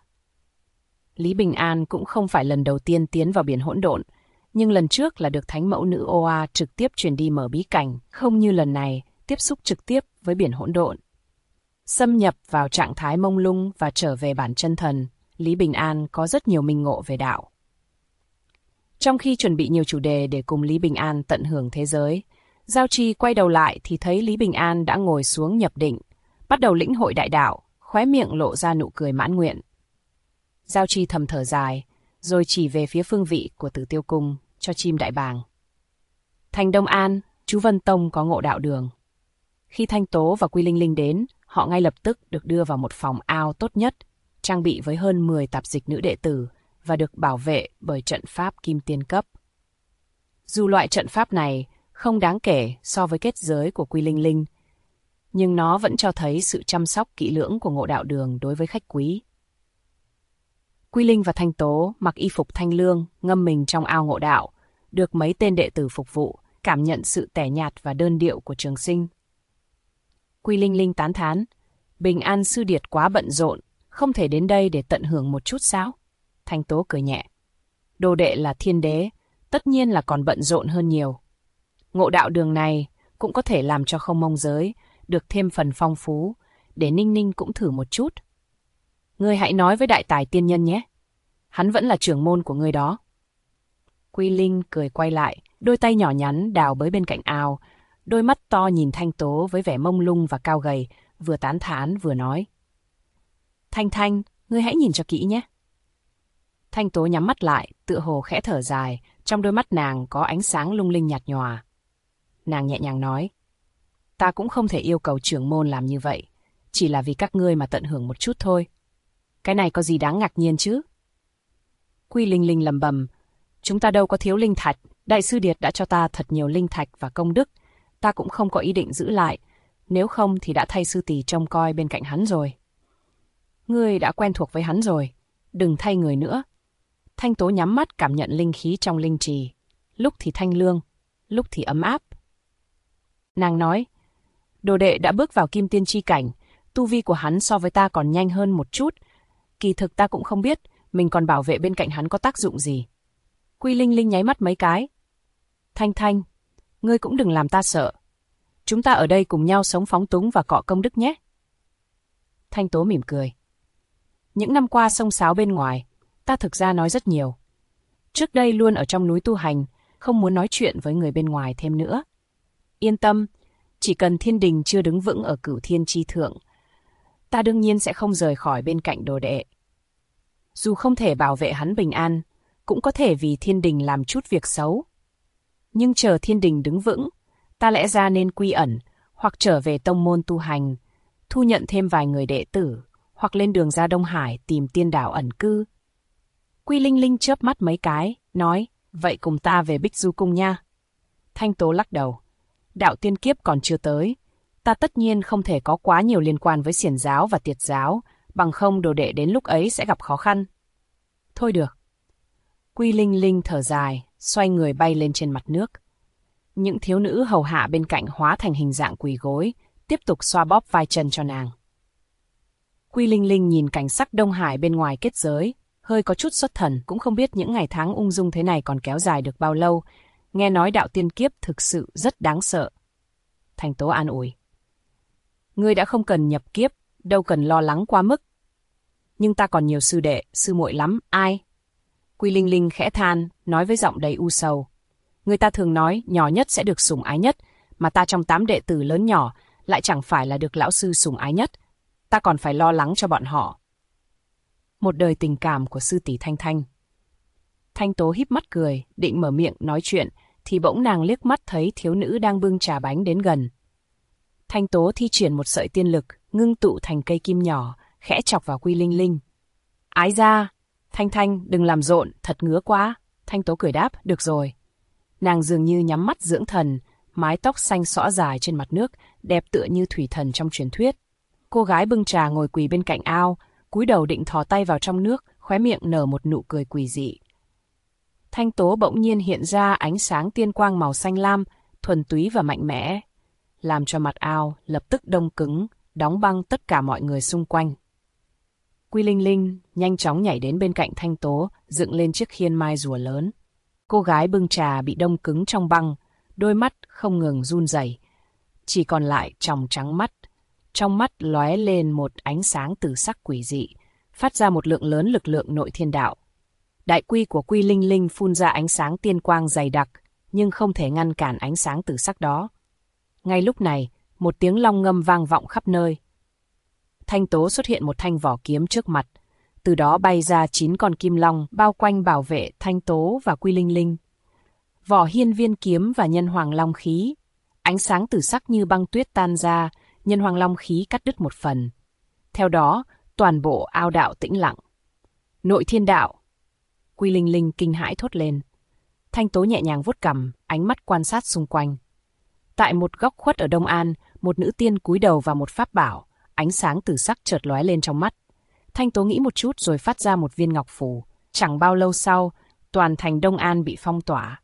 Lý Bình An cũng không phải lần đầu tiên tiến vào biển hỗn độn, nhưng lần trước là được Thánh Mẫu Nữ Oa trực tiếp truyền đi mở bí cảnh, không như lần này tiếp xúc trực tiếp với biển hỗn độn. Xâm nhập vào trạng thái mông lung và trở về bản chân thần, Lý Bình An có rất nhiều minh ngộ về đạo. Trong khi chuẩn bị nhiều chủ đề để cùng Lý Bình An tận hưởng thế giới, Giao Trì quay đầu lại thì thấy Lý Bình An đã ngồi xuống nhập định, bắt đầu lĩnh hội đại đạo, khóe miệng lộ ra nụ cười mãn nguyện. Giao Trì thầm thở dài, rồi chỉ về phía phương vị của Tử Tiêu Cung cho chim đại bàng. Thành Đông An, chú Vân Tông có ngộ đạo đường. Khi Thanh Tố và Quy Linh Linh đến, họ ngay lập tức được đưa vào một phòng ao tốt nhất, trang bị với hơn 10 tạp dịch nữ đệ tử và được bảo vệ bởi trận pháp kim tiên cấp. Dù loại trận pháp này không đáng kể so với kết giới của Quy Linh Linh, nhưng nó vẫn cho thấy sự chăm sóc kỹ lưỡng của ngộ đạo đường đối với khách quý. Quy Linh và Thanh Tố mặc y phục thanh lương, ngâm mình trong ao ngộ đạo, được mấy tên đệ tử phục vụ, cảm nhận sự tẻ nhạt và đơn điệu của trường sinh. Quy Linh Linh tán thán, Bình An sư điệt quá bận rộn, không thể đến đây để tận hưởng một chút sao? Thanh Tố cười nhẹ, đồ đệ là thiên đế, tất nhiên là còn bận rộn hơn nhiều. Ngộ đạo đường này cũng có thể làm cho không mông giới được thêm phần phong phú, để Ninh Ninh cũng thử một chút. Ngươi hãy nói với đại tài tiên nhân nhé, hắn vẫn là trưởng môn của ngươi đó. Quy Linh cười quay lại, đôi tay nhỏ nhắn đào bới bên cạnh ao, đôi mắt to nhìn Thanh Tố với vẻ mông lung và cao gầy, vừa tán thán vừa nói. Thanh Thanh, ngươi hãy nhìn cho kỹ nhé. Thanh Tố nhắm mắt lại, tựa hồ khẽ thở dài, trong đôi mắt nàng có ánh sáng lung linh nhạt nhòa. Nàng nhẹ nhàng nói, ta cũng không thể yêu cầu trưởng môn làm như vậy, chỉ là vì các ngươi mà tận hưởng một chút thôi. Cái này có gì đáng ngạc nhiên chứ? Quy Linh Linh lầm bầm, chúng ta đâu có thiếu linh thạch, đại sư Điệt đã cho ta thật nhiều linh thạch và công đức, ta cũng không có ý định giữ lại, nếu không thì đã thay sư tỷ trông coi bên cạnh hắn rồi. Ngươi đã quen thuộc với hắn rồi, đừng thay người nữa. Thanh Tố nhắm mắt cảm nhận linh khí trong linh trì, lúc thì thanh lương, lúc thì ấm áp. Nàng nói, đồ đệ đã bước vào kim tiên chi cảnh, tu vi của hắn so với ta còn nhanh hơn một chút, kỳ thực ta cũng không biết mình còn bảo vệ bên cạnh hắn có tác dụng gì. Quy Linh Linh nháy mắt mấy cái. Thanh Thanh, ngươi cũng đừng làm ta sợ. Chúng ta ở đây cùng nhau sống phóng túng và cọ công đức nhé. Thanh Tố mỉm cười. Những năm qua xông xáo bên ngoài, ta thực ra nói rất nhiều. Trước đây luôn ở trong núi tu hành, không muốn nói chuyện với người bên ngoài thêm nữa. Yên tâm, chỉ cần thiên đình chưa đứng vững ở cửu thiên chi thượng, ta đương nhiên sẽ không rời khỏi bên cạnh đồ đệ. Dù không thể bảo vệ hắn bình an, cũng có thể vì thiên đình làm chút việc xấu. Nhưng chờ thiên đình đứng vững, ta lẽ ra nên quy ẩn, hoặc trở về tông môn tu hành, thu nhận thêm vài người đệ tử, hoặc lên đường ra Đông Hải tìm tiên đảo ẩn cư. Quy Linh Linh chớp mắt mấy cái, nói, vậy cùng ta về Bích Du Cung nha. Thanh Tố lắc đầu, đạo tiên kiếp còn chưa tới, ta tất nhiên không thể có quá nhiều liên quan với xiển giáo và tiệt giáo, bằng không đồ đệ đến lúc ấy sẽ gặp khó khăn. Thôi được. Quy Linh Linh thở dài, xoay người bay lên trên mặt nước. Những thiếu nữ hầu hạ bên cạnh hóa thành hình dạng quỳ gối, tiếp tục xoa bóp vai chân cho nàng. Quy Linh Linh nhìn cảnh sắc Đông Hải bên ngoài kết giới, hơi có chút xuất thần, cũng không biết những ngày tháng ung dung thế này còn kéo dài được bao lâu. Nghe nói đạo tiên kiếp thực sự rất đáng sợ. Thanh Tố an ủi. Ngươi đã không cần nhập kiếp, đâu cần lo lắng quá mức. Nhưng ta còn nhiều sư đệ, sư muội lắm, ai? Quy Linh Linh khẽ than, nói với giọng đầy u sầu. Người ta thường nói nhỏ nhất sẽ được sủng ái nhất, mà ta trong 8 đệ tử lớn nhỏ lại chẳng phải là được lão sư sủng ái nhất. Ta còn phải lo lắng cho bọn họ. Một đời tình cảm của sư tỷ Thanh Thanh. Thanh Tố híp mắt cười, định mở miệng nói chuyện, thì bỗng nàng liếc mắt thấy thiếu nữ đang bưng trà bánh đến gần. Thanh Tố thi triển một sợi tiên lực, ngưng tụ thành cây kim nhỏ, khẽ chọc vào Quy Linh Linh. Ái ra, Thanh Thanh đừng làm rộn, thật ngứa quá. Thanh Tố cười đáp, được rồi. Nàng dường như nhắm mắt dưỡng thần, mái tóc xanh xõa dài trên mặt nước, đẹp tựa như thủy thần trong truyền thuyết. Cô gái bưng trà ngồi quỳ bên cạnh ao, cúi đầu định thò tay vào trong nước, khóe miệng nở một nụ cười quỷ dị. Thanh Tố bỗng nhiên hiện ra ánh sáng tiên quang màu xanh lam, thuần túy và mạnh mẽ, làm cho mặt ao lập tức đông cứng, đóng băng tất cả mọi người xung quanh. Quy Linh Linh nhanh chóng nhảy đến bên cạnh Thanh Tố, dựng lên chiếc khiên mai rùa lớn. Cô gái bưng trà bị đông cứng trong băng, đôi mắt không ngừng run rẩy, chỉ còn lại tròng trắng mắt. Trong mắt lóe lên một ánh sáng tử sắc quỷ dị, phát ra một lượng lớn lực lượng nội thiên đạo. Đại quy của Quy Linh Linh phun ra ánh sáng tiên quang dày đặc, nhưng không thể ngăn cản ánh sáng tử sắc đó. Ngay lúc này, một tiếng long ngâm vang vọng khắp nơi. Thanh Tố xuất hiện một thanh vỏ kiếm trước mặt, từ đó bay ra 9 con kim long bao quanh bảo vệ Thanh Tố và Quy Linh Linh. Vỏ hiên viên kiếm và nhân hoàng long khí, ánh sáng tử sắc như băng tuyết tan ra, nhân hoàng long khí cắt đứt một phần. Theo đó, toàn bộ ao đạo tĩnh lặng. Nội thiên đạo! Quy Linh Linh kinh hãi thốt lên. Thanh Tố nhẹ nhàng vuốt cằm, ánh mắt quan sát xung quanh. Tại một góc khuất ở Đông An, một nữ tiên cúi đầu vào một pháp bảo, ánh sáng tử sắc chợt lóe lên trong mắt. Thanh Tố nghĩ một chút rồi phát ra một viên ngọc phù. Chẳng bao lâu sau, toàn thành Đông An bị phong tỏa.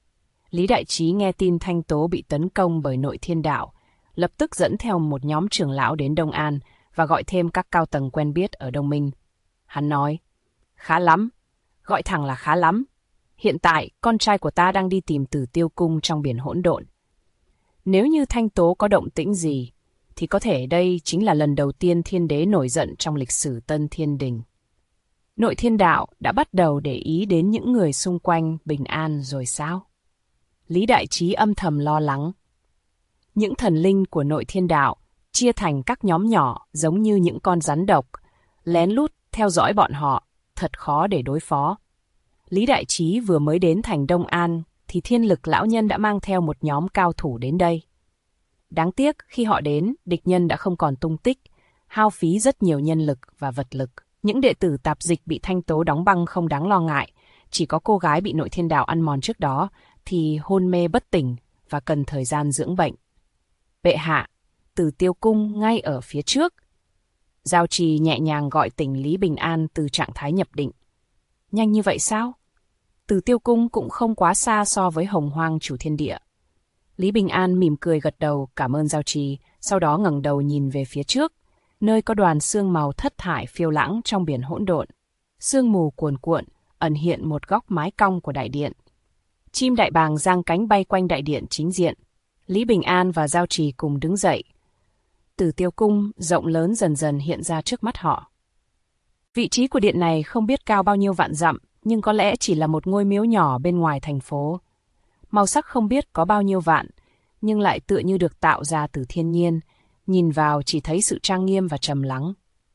Lý Đại Trí nghe tin Thanh Tố bị tấn công bởi nội thiên đạo, lập tức dẫn theo một nhóm trưởng lão đến Đông An và gọi thêm các cao tầng quen biết ở Đông Minh. Hắn nói, khá lắm, gọi thẳng là khá lắm. Hiện tại, con trai của ta đang đi tìm Tử Tiêu Cung trong biển hỗn độn. Nếu như Thanh Tố có động tĩnh gì, thì có thể đây chính là lần đầu tiên thiên đế nổi giận trong lịch sử Tân Thiên Đình. Nội thiên đạo đã bắt đầu để ý đến những người xung quanh bình an rồi sao? Lý Đại Trí âm thầm lo lắng. Những thần linh của nội thiên đạo chia thành các nhóm nhỏ giống như những con rắn độc, lén lút theo dõi bọn họ, thật khó để đối phó. Lý Đại Trí vừa mới đến thành Đông An thì Thiên Lực lão nhân đã mang theo một nhóm cao thủ đến đây. Đáng tiếc khi họ đến, địch nhân đã không còn tung tích, hao phí rất nhiều nhân lực và vật lực. Những đệ tử tạp dịch bị Thanh Tố đóng băng không đáng lo ngại, chỉ có cô gái bị nội thiên đạo ăn mòn trước đó thì hôn mê bất tỉnh và cần thời gian dưỡng bệnh. Bệ hạ, Tử Tiêu Cung ngay ở phía trước. Giao Trì nhẹ nhàng gọi tỉnh Lý Bình An từ trạng thái nhập định. Nhanh như vậy sao? Tử Tiêu Cung cũng không quá xa so với Hồng Hoang chủ thiên địa. Lý Bình An mỉm cười gật đầu cảm ơn Giao Trì, sau đó ngẩng đầu nhìn về phía trước, nơi có đoàn sương màu thất thải phiêu lãng trong biển hỗn độn. Sương mù cuồn cuộn, ẩn hiện một góc mái cong của đại điện. Chim đại bàng giang cánh bay quanh đại điện chính diện. Lý Bình An và Giao Trì cùng đứng dậy. Tử Tiêu Cung rộng lớn dần dần hiện ra trước mắt họ. Vị trí của điện này không biết cao bao nhiêu vạn dặm, nhưng có lẽ chỉ là một ngôi miếu nhỏ bên ngoài thành phố. Màu sắc không biết có bao nhiêu vạn, nhưng lại tựa như được tạo ra từ thiên nhiên, nhìn vào chỉ thấy sự trang nghiêm và trầm lắng.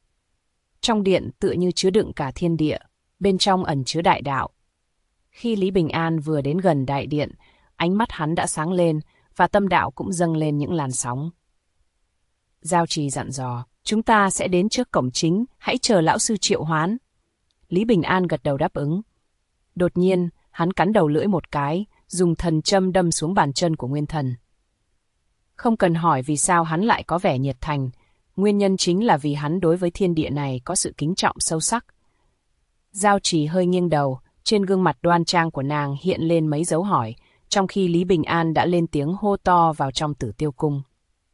Trong điện tựa như chứa đựng cả thiên địa, bên trong ẩn chứa đại đạo. Khi Lý Bình An vừa đến gần đại điện, ánh mắt hắn đã sáng lên và tâm đạo cũng dâng lên những làn sóng. Giao Trì dặn dò, Chúng ta sẽ đến trước cổng chính, hãy chờ lão sư triệu hoán. Lý Bình An gật đầu đáp ứng. Đột nhiên, hắn cắn đầu lưỡi một cái, dùng thần châm đâm xuống bàn chân của Nguyên Thần. Không cần hỏi vì sao hắn lại có vẻ nhiệt thành, nguyên nhân chính là vì hắn đối với thiên địa này có sự kính trọng sâu sắc. Giao Trì hơi nghiêng đầu, trên gương mặt đoan trang của nàng hiện lên mấy dấu hỏi, trong khi Lý Bình An đã lên tiếng hô to vào trong Tử Tiêu Cung.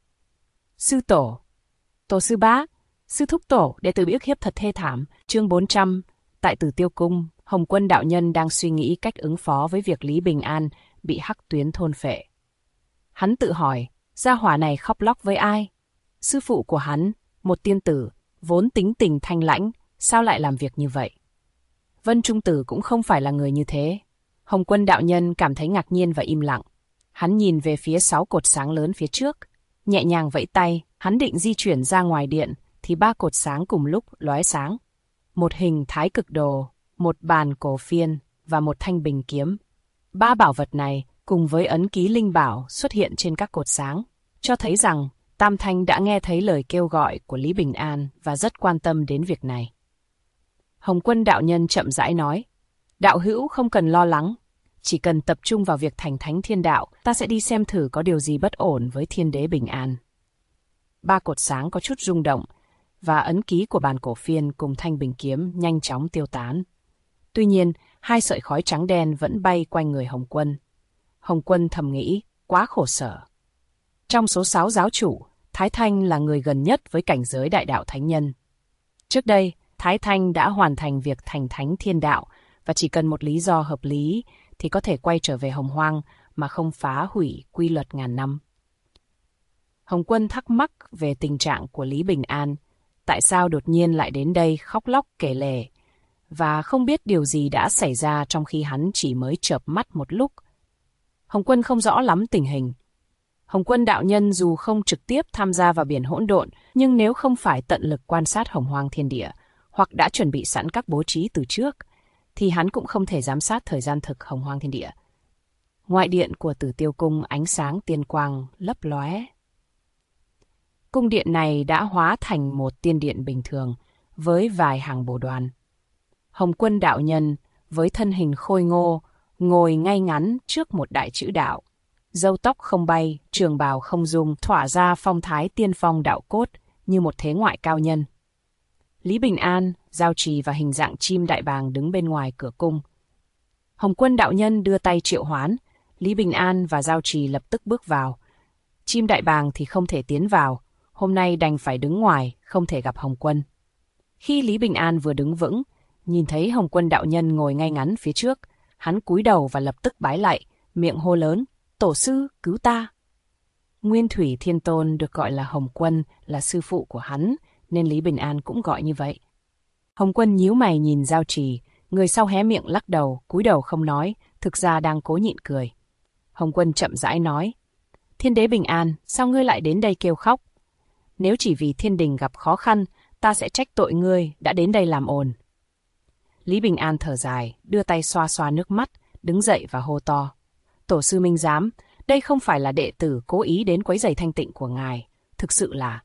Sư tổ, tổ sư bá, sư thúc tổ, đệ tử bị ức hiếp thật thê thảm. Chương 400, tại Tử Tiêu Cung, Hồng Quân đạo nhân đang suy nghĩ cách ứng phó với việc Lý Bình An bị hắc tuyến thôn phệ. Hắn tự hỏi, gia hỏa này khóc lóc với ai? Sư phụ của hắn, một tiên tử, vốn tính tình thanh lãnh, sao lại làm việc như vậy? Vân Trung Tử cũng không phải là người như thế. Hồng Quân đạo nhân cảm thấy ngạc nhiên và im lặng. Hắn nhìn về phía 6 cột sáng lớn phía trước, nhẹ nhàng vẫy tay, hắn định di chuyển ra ngoài điện, thì 3 cột sáng cùng lúc lóe sáng. Một hình thái cực đồ, một bàn cổ phiên và một thanh bình kiếm. 3 bảo vật này cùng với ấn ký linh bảo xuất hiện trên các cột sáng, cho thấy rằng Tam Thanh đã nghe thấy lời kêu gọi của Lý Bình An và rất quan tâm đến việc này. Hồng Quân đạo nhân chậm rãi nói, đạo hữu không cần lo lắng, chỉ cần tập trung vào việc thành thánh thiên đạo, ta sẽ đi xem thử có điều gì bất ổn với thiên đế Bình An. 3 cột sáng có chút rung động, và ấn ký của bàn cổ phiên cùng thanh bình kiếm nhanh chóng tiêu tán. Tuy nhiên, 2 sợi khói trắng đen vẫn bay quanh người Hồng Quân. Hồng Quân thầm nghĩ, quá khổ sở. Trong số 6 giáo chủ, Thái Thanh là người gần nhất với cảnh giới đại đạo thánh nhân. Trước đây, Thái Thanh đã hoàn thành việc thành thánh thiên đạo và chỉ cần một lý do hợp lý thì có thể quay trở về Hồng Hoang mà không phá hủy quy luật ngàn năm. Hồng Quân thắc mắc về tình trạng của Lý Bình An, tại sao đột nhiên lại đến đây khóc lóc kể lể, và không biết điều gì đã xảy ra trong khi hắn chỉ mới chợp mắt một lúc. Hồng Quân không rõ lắm tình hình. Hồng Quân đạo nhân dù không trực tiếp tham gia vào biển hỗn độn, nhưng nếu không phải tận lực quan sát Hồng Hoang thiên địa, hoặc đã chuẩn bị sẵn các bố trí từ trước, thì hắn cũng không thể giám sát thời gian thực Hồng Hoang thiên địa. Ngoại điện của Tử Tiêu Cung ánh sáng tiên quang lấp lóe. Cung điện này đã hóa thành một tiên điện bình thường, với vài hàng bồ đoàn. Hồng Quân đạo nhân, với thân hình khôi ngô, ngồi ngay ngắn trước một đại chữ đạo. Râu tóc không bay, trường bào không rung, tỏa ra phong thái tiên phong đạo cốt như một thế ngoại cao nhân. Lý Bình An, Giao Trì và hình dạng chim đại bàng đứng bên ngoài cửa cung. Hồng Quân đạo nhân đưa tay triệu hoán, Lý Bình An và Giao Trì lập tức bước vào. Chim đại bàng thì không thể tiến vào, hôm nay đành phải đứng ngoài, không thể gặp Hồng Quân. Khi Lý Bình An vừa đứng vững, nhìn thấy Hồng Quân đạo nhân ngồi ngay ngắn phía trước, hắn cúi đầu và lập tức bái lạy, miệng hô lớn, tổ sư, cứu ta. Nguyên Thủy Thiên Tôn được gọi là Hồng Quân, là sư phụ của hắn, nên Lý Bình An cũng gọi như vậy. Hồng Quân nhíu mày nhìn Giao Trì, người sau hé miệng lắc đầu, cúi đầu không nói, thực ra đang cố nhịn cười. Hồng Quân chậm rãi nói, Thiên đế Bình An, sao ngươi lại đến đây kêu khóc? Nếu chỉ vì thiên đình gặp khó khăn, ta sẽ trách tội ngươi đã đến đây làm ồn. Lý Bình An thở dài, đưa tay xoa xoa nước mắt, đứng dậy và hô to. Tổ sư minh giám, đây không phải là đệ tử cố ý đến quấy rầy thanh tịnh của ngài, thực sự là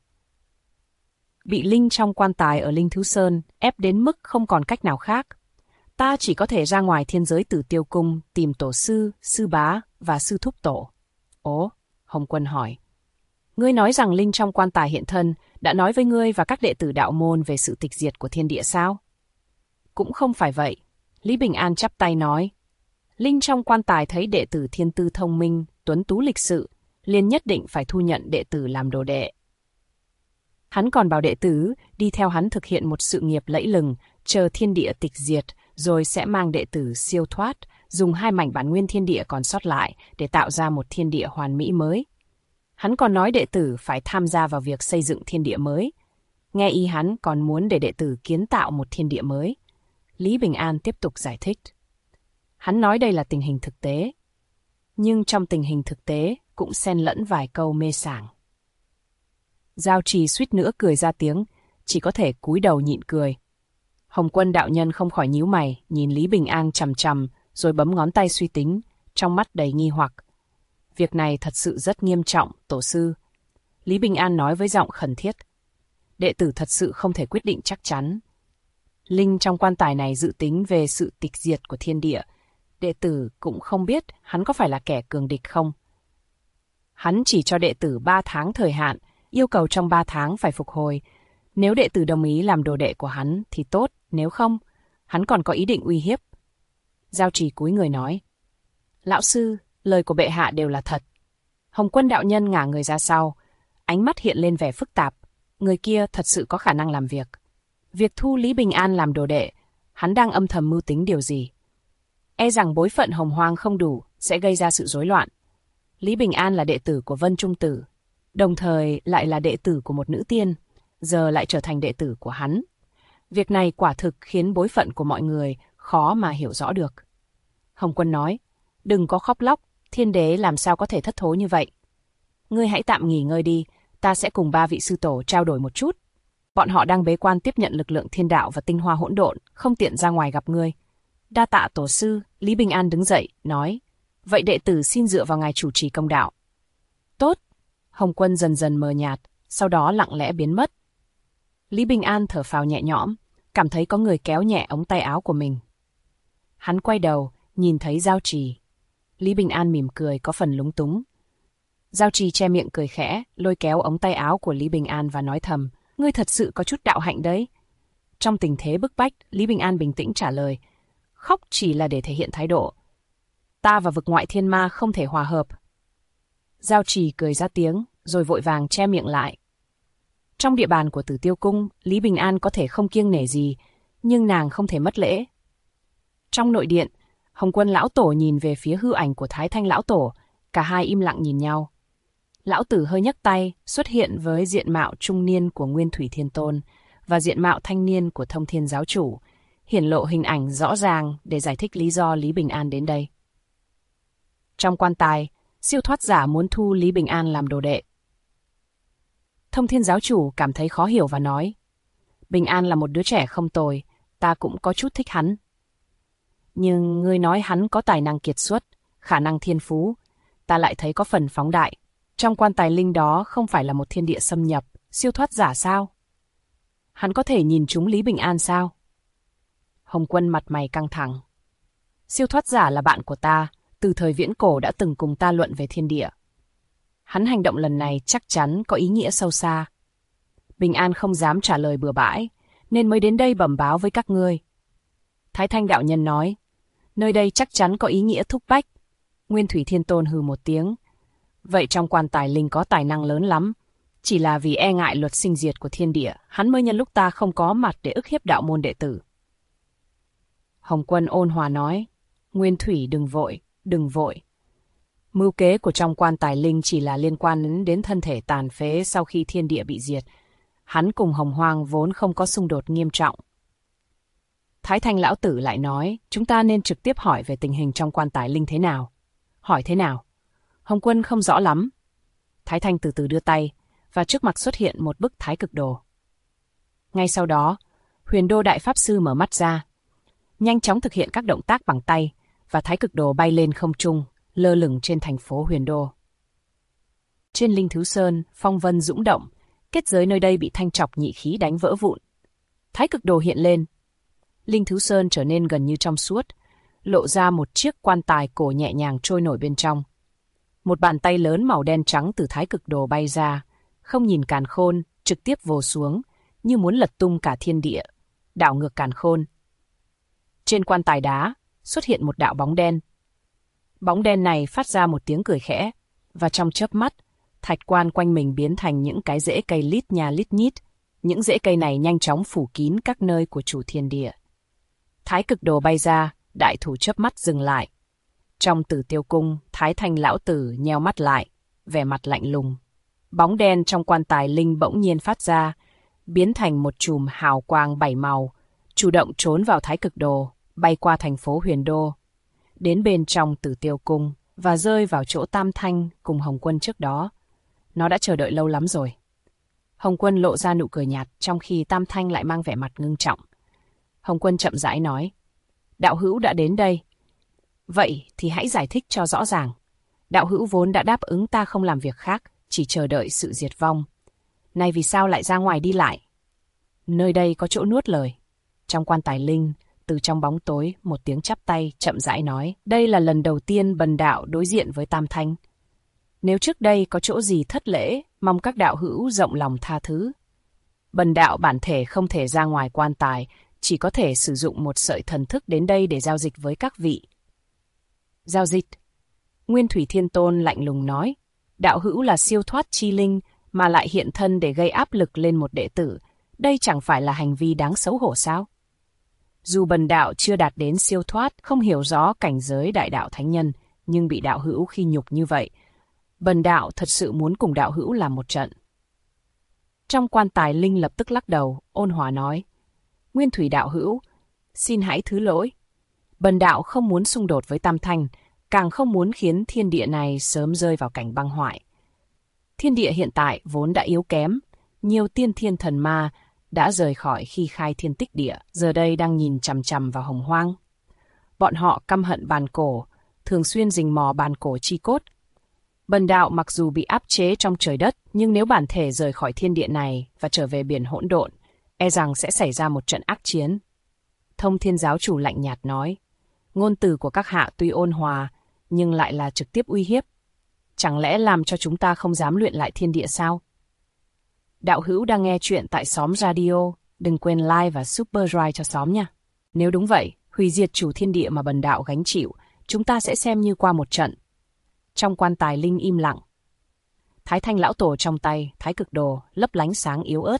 bị linh trong quan tài ở Linh Thứ Sơn ép đến mức không còn cách nào khác. Ta chỉ có thể ra ngoài thiên giới Tử Tiêu Cung tìm tổ sư, sư bá và sư thúc tổ. Ồ, Hồng Quân hỏi. Ngươi nói rằng linh trong quan tài hiện thân đã nói với ngươi và các đệ tử đạo môn về sự tịch diệt của thiên địa sao? Cũng không phải vậy. Lý Bình An chắp tay nói. Linh trong quan tài thấy đệ tử thiên tư thông minh, tuấn tú lịch sự, liền nhất định phải thu nhận đệ tử làm đồ đệ. Hắn còn bảo đệ tử đi theo hắn thực hiện một sự nghiệp lẫy lừng, chờ thiên địa tịch diệt, rồi sẽ mang đệ tử siêu thoát, dùng 2 mảnh bản nguyên thiên địa còn sót lại để tạo ra một thiên địa hoàn mỹ mới. Hắn còn nói đệ tử phải tham gia vào việc xây dựng thiên địa mới. Nghe ý hắn còn muốn để đệ tử kiến tạo một thiên địa mới. Lý Bình An tiếp tục giải thích. Hắn nói đây là tình hình thực tế. Nhưng trong tình hình thực tế cũng xen lẫn vài câu mê sảng. Giao Trì suýt nữa cười ra tiếng, chỉ có thể cúi đầu nhịn cười. Hồng Quân đạo nhân không khỏi nhíu mày, nhìn Lý Bình An chằm chằm, rồi bấm ngón tay suy tính, trong mắt đầy nghi hoặc. Việc này thật sự rất nghiêm trọng, tổ sư. Lý Bình An nói với giọng khẩn thiết. đệ tử thật sự không thể quyết định chắc chắn. Linh trong quan tài này dự tính về sự tịch diệt của thiên địa. Đệ tử cũng không biết hắn có phải là kẻ cường địch không. Hắn chỉ cho đệ tử 3 tháng thời hạn, yêu cầu trong 3 tháng phải phục hồi. Nếu đệ tử đồng ý làm đồ đệ của hắn thì tốt, nếu không, hắn còn có ý định uy hiếp. Giao Trì cúi người nói: Lão sư, lời của bệ hạ đều là thật. Hồng Quân đạo nhân ngả người ra sau, ánh mắt hiện lên vẻ phức tạp. Người kia thật sự có khả năng làm việc. Việc thu Lý Bình An làm đồ đệ, hắn đang âm thầm mưu tính điều gì? E rằng bối phận hồng hoang không đủ sẽ gây ra sự rối loạn. Lý Bình An là đệ tử của Vân Trung Tử, đồng thời lại là đệ tử của một nữ tiên, giờ lại trở thành đệ tử của hắn. Việc này quả thực khiến bối phận của mọi người khó mà hiểu rõ được. Hồng Quân nói: Đừng có khóc lóc, thiên đế làm sao có thể thất thố như vậy. Ngươi hãy tạm nghỉ ngơi đi, ta sẽ cùng 3 vị sư tổ trao đổi một chút. Bọn họ đang bế quan tiếp nhận lực lượng thiên đạo và tinh hoa hỗn độn, không tiện ra ngoài gặp ngươi. Đa tạ tổ sư. Lý Bình An đứng dậy, nói: Vậy đệ tử xin dựa vào ngài chủ trì công đạo. Tốt. Hồng Quân dần dần mờ nhạt, sau đó lặng lẽ biến mất. Lý Bình An thở phào nhẹ nhõm, cảm thấy có người kéo nhẹ ống tay áo của mình. Hắn quay đầu, nhìn thấy Giao Trì. Lý Bình An mỉm cười có phần lúng túng. Giao Trì che miệng cười khẽ, lôi kéo ống tay áo của Lý Bình An và nói thầm: Ngươi thật sự có chút đạo hạnh đấy. Trong tình thế bức bách, Lý Bình An bình tĩnh trả lời: Khóc chỉ là để thể hiện thái độ. Ta và vực ngoại thiên ma không thể hòa hợp. Giao Trì cười ra tiếng, rồi vội vàng che miệng lại. Trong địa bàn của Tử Tiêu Cung, Lý Bình An có thể không kiêng nể gì, nhưng nàng không thể mất lễ. Trong nội điện, Hồng Quân lão tổ nhìn về phía hư ảnh của Thái Thanh lão tổ, cả hai im lặng nhìn nhau. Lão tử hơi nhấc tay, xuất hiện với diện mạo trung niên của Nguyên Thủy Thiên Tôn và diện mạo thanh niên của Thông Thiên giáo chủ, hiển lộ hình ảnh rõ ràng để giải thích lý do Lý Bình An đến đây. Trong quan tài, siêu thoát giả muốn thu Lý Bình An làm đồ đệ. Thông Thiên giáo chủ cảm thấy khó hiểu và nói: Bình An là một đứa trẻ không tồi, ta cũng có chút thích hắn. Nhưng ngươi nói hắn có tài năng kiệt xuất, khả năng thiên phú, ta lại thấy có phần phóng đại. Trong quan tài linh đó không phải là một thiên địa xâm nhập, siêu thoát giả sao? Hắn có thể nhìn trúng Lý Bình An sao? Hồng Quân mặt mày căng thẳng. Siêu thoát giả là bạn của ta, từ thời viễn cổ đã từng cùng ta luận về thiên địa. Hắn hành động lần này chắc chắn có ý nghĩa sâu xa. Bình An không dám trả lời bừa bãi, nên mới đến đây bẩm báo với các ngươi. Thái Thanh đạo nhân nói: Nơi đây chắc chắn có ý nghĩa thúc bách. Nguyên Thủy Thiên Tôn hừ một tiếng: Vậy trong quan tài linh có tài năng lớn lắm. Chỉ là vì e ngại luật sinh diệt của thiên địa, hắn mới nhân lúc ta không có mặt để ức hiếp đạo môn đệ tử. Hồng Quân ôn hòa nói: Nguyên Thủy đừng vội, đừng vội. Mưu kế của trong quan tài linh chỉ là liên quan đến thân thể tàn phế sau khi thiên địa bị diệt. Hắn cùng Hồng Hoang vốn không có xung đột nghiêm trọng. Thái Thanh lão tử lại nói: Chúng ta nên trực tiếp hỏi về tình hình trong quan tài linh thế nào. Hỏi thế nào? Hồng Quân không rõ lắm. Thái Thanh từ từ đưa tay, và trước mặt xuất hiện một bức Thái Cực Đồ. Ngay sau đó, Huyền Đô Đại Pháp Sư mở mắt ra, nhanh chóng thực hiện các động tác bằng tay, và Thái Cực Đồ bay lên không trung, lơ lửng trên thành phố Huyền Đô. Trên Linh Thứ Sơn, phong vân dũng động, kết giới nơi đây bị thanh trọc nhị khí đánh vỡ vụn. Thái Cực Đồ hiện lên. Linh Thứ Sơn trở nên gần như trong suốt, lộ ra một chiếc quan tài cổ nhẹ nhàng trôi nổi bên trong. Một bàn tay lớn màu đen trắng từ Thái Cực Đồ bay ra, không nhìn càn khôn, trực tiếp vồ xuống, như muốn lật tung cả thiên địa, đảo ngược càn khôn. Trên quan tài đá, xuất hiện một đạo bóng đen. Bóng đen này phát ra một tiếng cười khẽ, và trong chớp mắt, thạch quan quanh mình biến thành những cái rễ cây lít nha lít nhít. Những rễ cây này nhanh chóng phủ kín các nơi của chủ thiên địa. Thái Cực Đồ bay ra, đại thủ chớp mắt dừng lại. Trong Tử Tiêu Cung, Thái Thanh lão tử nheo mắt lại, vẻ mặt lạnh lùng. Bóng đen trong quan tài linh bỗng nhiên phát ra, biến thành một chùm hào quang 7 màu, chủ động trốn vào Thái Cực Đồ, bay qua thành phố Huyền Đô, đến bên trong Tử Tiêu Cung và rơi vào chỗ Tam Thanh cùng Hồng Quân trước đó. Nó đã chờ đợi lâu lắm rồi. Hồng Quân lộ ra nụ cười nhạt, trong khi Tam Thanh lại mang vẻ mặt ngưng trọng. Hồng Quân chậm rãi nói: Đạo hữu đã đến đây. Vậy thì hãy giải thích cho rõ ràng. Đạo hữu vốn đã đáp ứng ta không làm việc khác, chỉ chờ đợi sự diệt vong. Nay vì sao lại ra ngoài đi lại? Nơi đây có chỗ nuốt lời. Trong quan tài linh, từ trong bóng tối, một tiếng chắp tay chậm rãi nói, đây là lần đầu tiên bần đạo đối diện với Tam Thanh. Nếu trước đây có chỗ gì thất lễ, mong các đạo hữu rộng lòng tha thứ. Bần đạo bản thể không thể ra ngoài quan tài, chỉ có thể sử dụng một sợi thần thức đến đây để giao dịch với các vị. Giao dịch? Nguyên Thủy Thiên Tôn lạnh lùng nói, đạo hữu là siêu thoát chi linh mà lại hiện thân để gây áp lực lên một đệ tử. Đây chẳng phải là hành vi đáng xấu hổ sao? Dù bần đạo chưa đạt đến siêu thoát, không hiểu rõ cảnh giới đại đạo thánh nhân, nhưng bị đạo hữu khi nhục như vậy, bần đạo thật sự muốn cùng đạo hữu làm một trận. Trong quan tài linh lập tức lắc đầu, ôn hòa nói, Nguyên Thủy đạo hữu, xin hãy thứ lỗi. Bần đạo không muốn xung đột với Tam Thanh, càng không muốn khiến thiên địa này sớm rơi vào cảnh băng hoại. Thiên địa hiện tại vốn đã yếu kém, nhiều tiên thiên thần ma đã rời khỏi khi khai thiên tích địa, giờ đây đang nhìn chằm chằm vào Hồng Hoang. Bọn họ căm hận bàn cổ, thường xuyên rình mò bàn cổ chi cốt. Bần đạo mặc dù bị áp chế trong trời đất, nhưng nếu bản thể rời khỏi thiên địa này và trở về biển hỗn độn, e rằng sẽ xảy ra một trận ác chiến. Thông Thiên giáo chủ lạnh nhạt nói, ngôn từ của các hạ tuy ôn hòa, nhưng lại là trực tiếp uy hiếp. Chẳng lẽ làm cho chúng ta không dám luyện lại thiên địa sao? Đạo hữu đang nghe chuyện tại Xóm Radio, đừng quên like và subscribe cho Xóm nha. Nếu đúng vậy, hủy diệt chủ thiên địa mà bần đạo gánh chịu, chúng ta sẽ xem như qua một trận. Trong quan tài linh im lặng. Thái Thanh lão tổ trong tay, Thái Cực Đồ, lấp lánh sáng yếu ớt.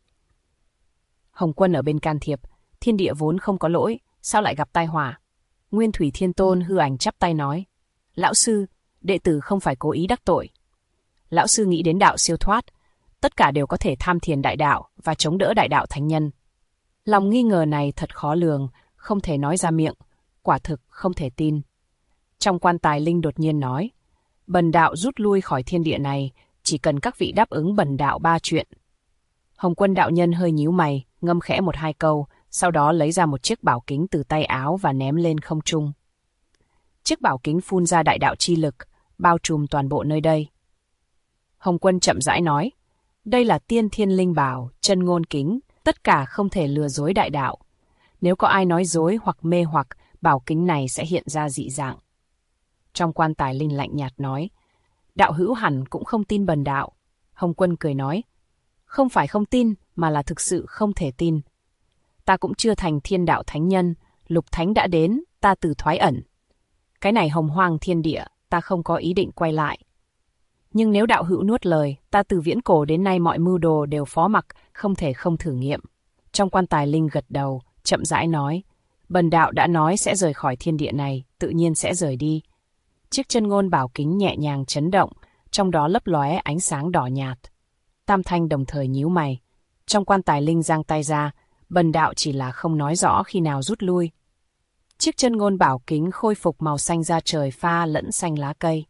Hồng Quân ở bên can thiệp, thiên địa vốn không có lỗi, sao lại gặp tai họa? Nguyên Thủy Thiên Tôn hư ảnh chắp tay nói, lão sư, đệ tử không phải cố ý đắc tội. Lão sư nghĩ đến đạo siêu thoát, tất cả đều có thể tham thiền đại đạo và chống đỡ đại đạo thánh nhân. Lòng nghi ngờ này thật khó lường, không thể nói ra miệng, quả thực không thể tin. Trong quan tài linh đột nhiên nói, bần đạo rút lui khỏi thiên địa này, chỉ cần các vị đáp ứng bần đạo 3 chuyện. Hồng Quân đạo nhân hơi nhíu mày, ngâm khẽ 1-2 câu, sau đó lấy ra một chiếc bảo kính từ tay áo và ném lên không trung. Chiếc bảo kính phun ra đại đạo chi lực, bao trùm toàn bộ nơi đây. Hồng Quân chậm rãi nói, đây là tiên thiên linh bảo, chân ngôn kính, tất cả không thể lừa dối đại đạo. Nếu có ai nói dối hoặc mê hoặc, bảo kính này sẽ hiện ra dị dạng. Trong quan tài linh lạnh nhạt nói, đạo hữu hẳn cũng không tin bần đạo. Hồng Quân cười nói, không phải không tin, mà là thực sự không thể tin. Ta cũng chưa thành thiên đạo thánh nhân, lục thánh đã đến, ta từ thoái ẩn. Cái này hồng hoang thiên địa, ta không có ý định quay lại. Nhưng nếu đạo hữu nuốt lời, ta từ viễn cổ đến nay mọi mưu đồ đều phó mặc, không thể không thử nghiệm. Trong quan tài linh gật đầu, chậm rãi nói, bần đạo đã nói sẽ rời khỏi thiên địa này, tự nhiên sẽ rời đi. Chiếc chân ngôn bảo kính nhẹ nhàng chấn động, trong đó lấp lóe ánh sáng đỏ nhạt. Tam Thanh đồng thời nhíu mày. Trong quan tài linh giang tay ra, bần đạo chỉ là không nói rõ khi nào rút lui. Chiếc chân ngôn bảo kính khôi phục màu xanh da trời pha lẫn xanh lá cây.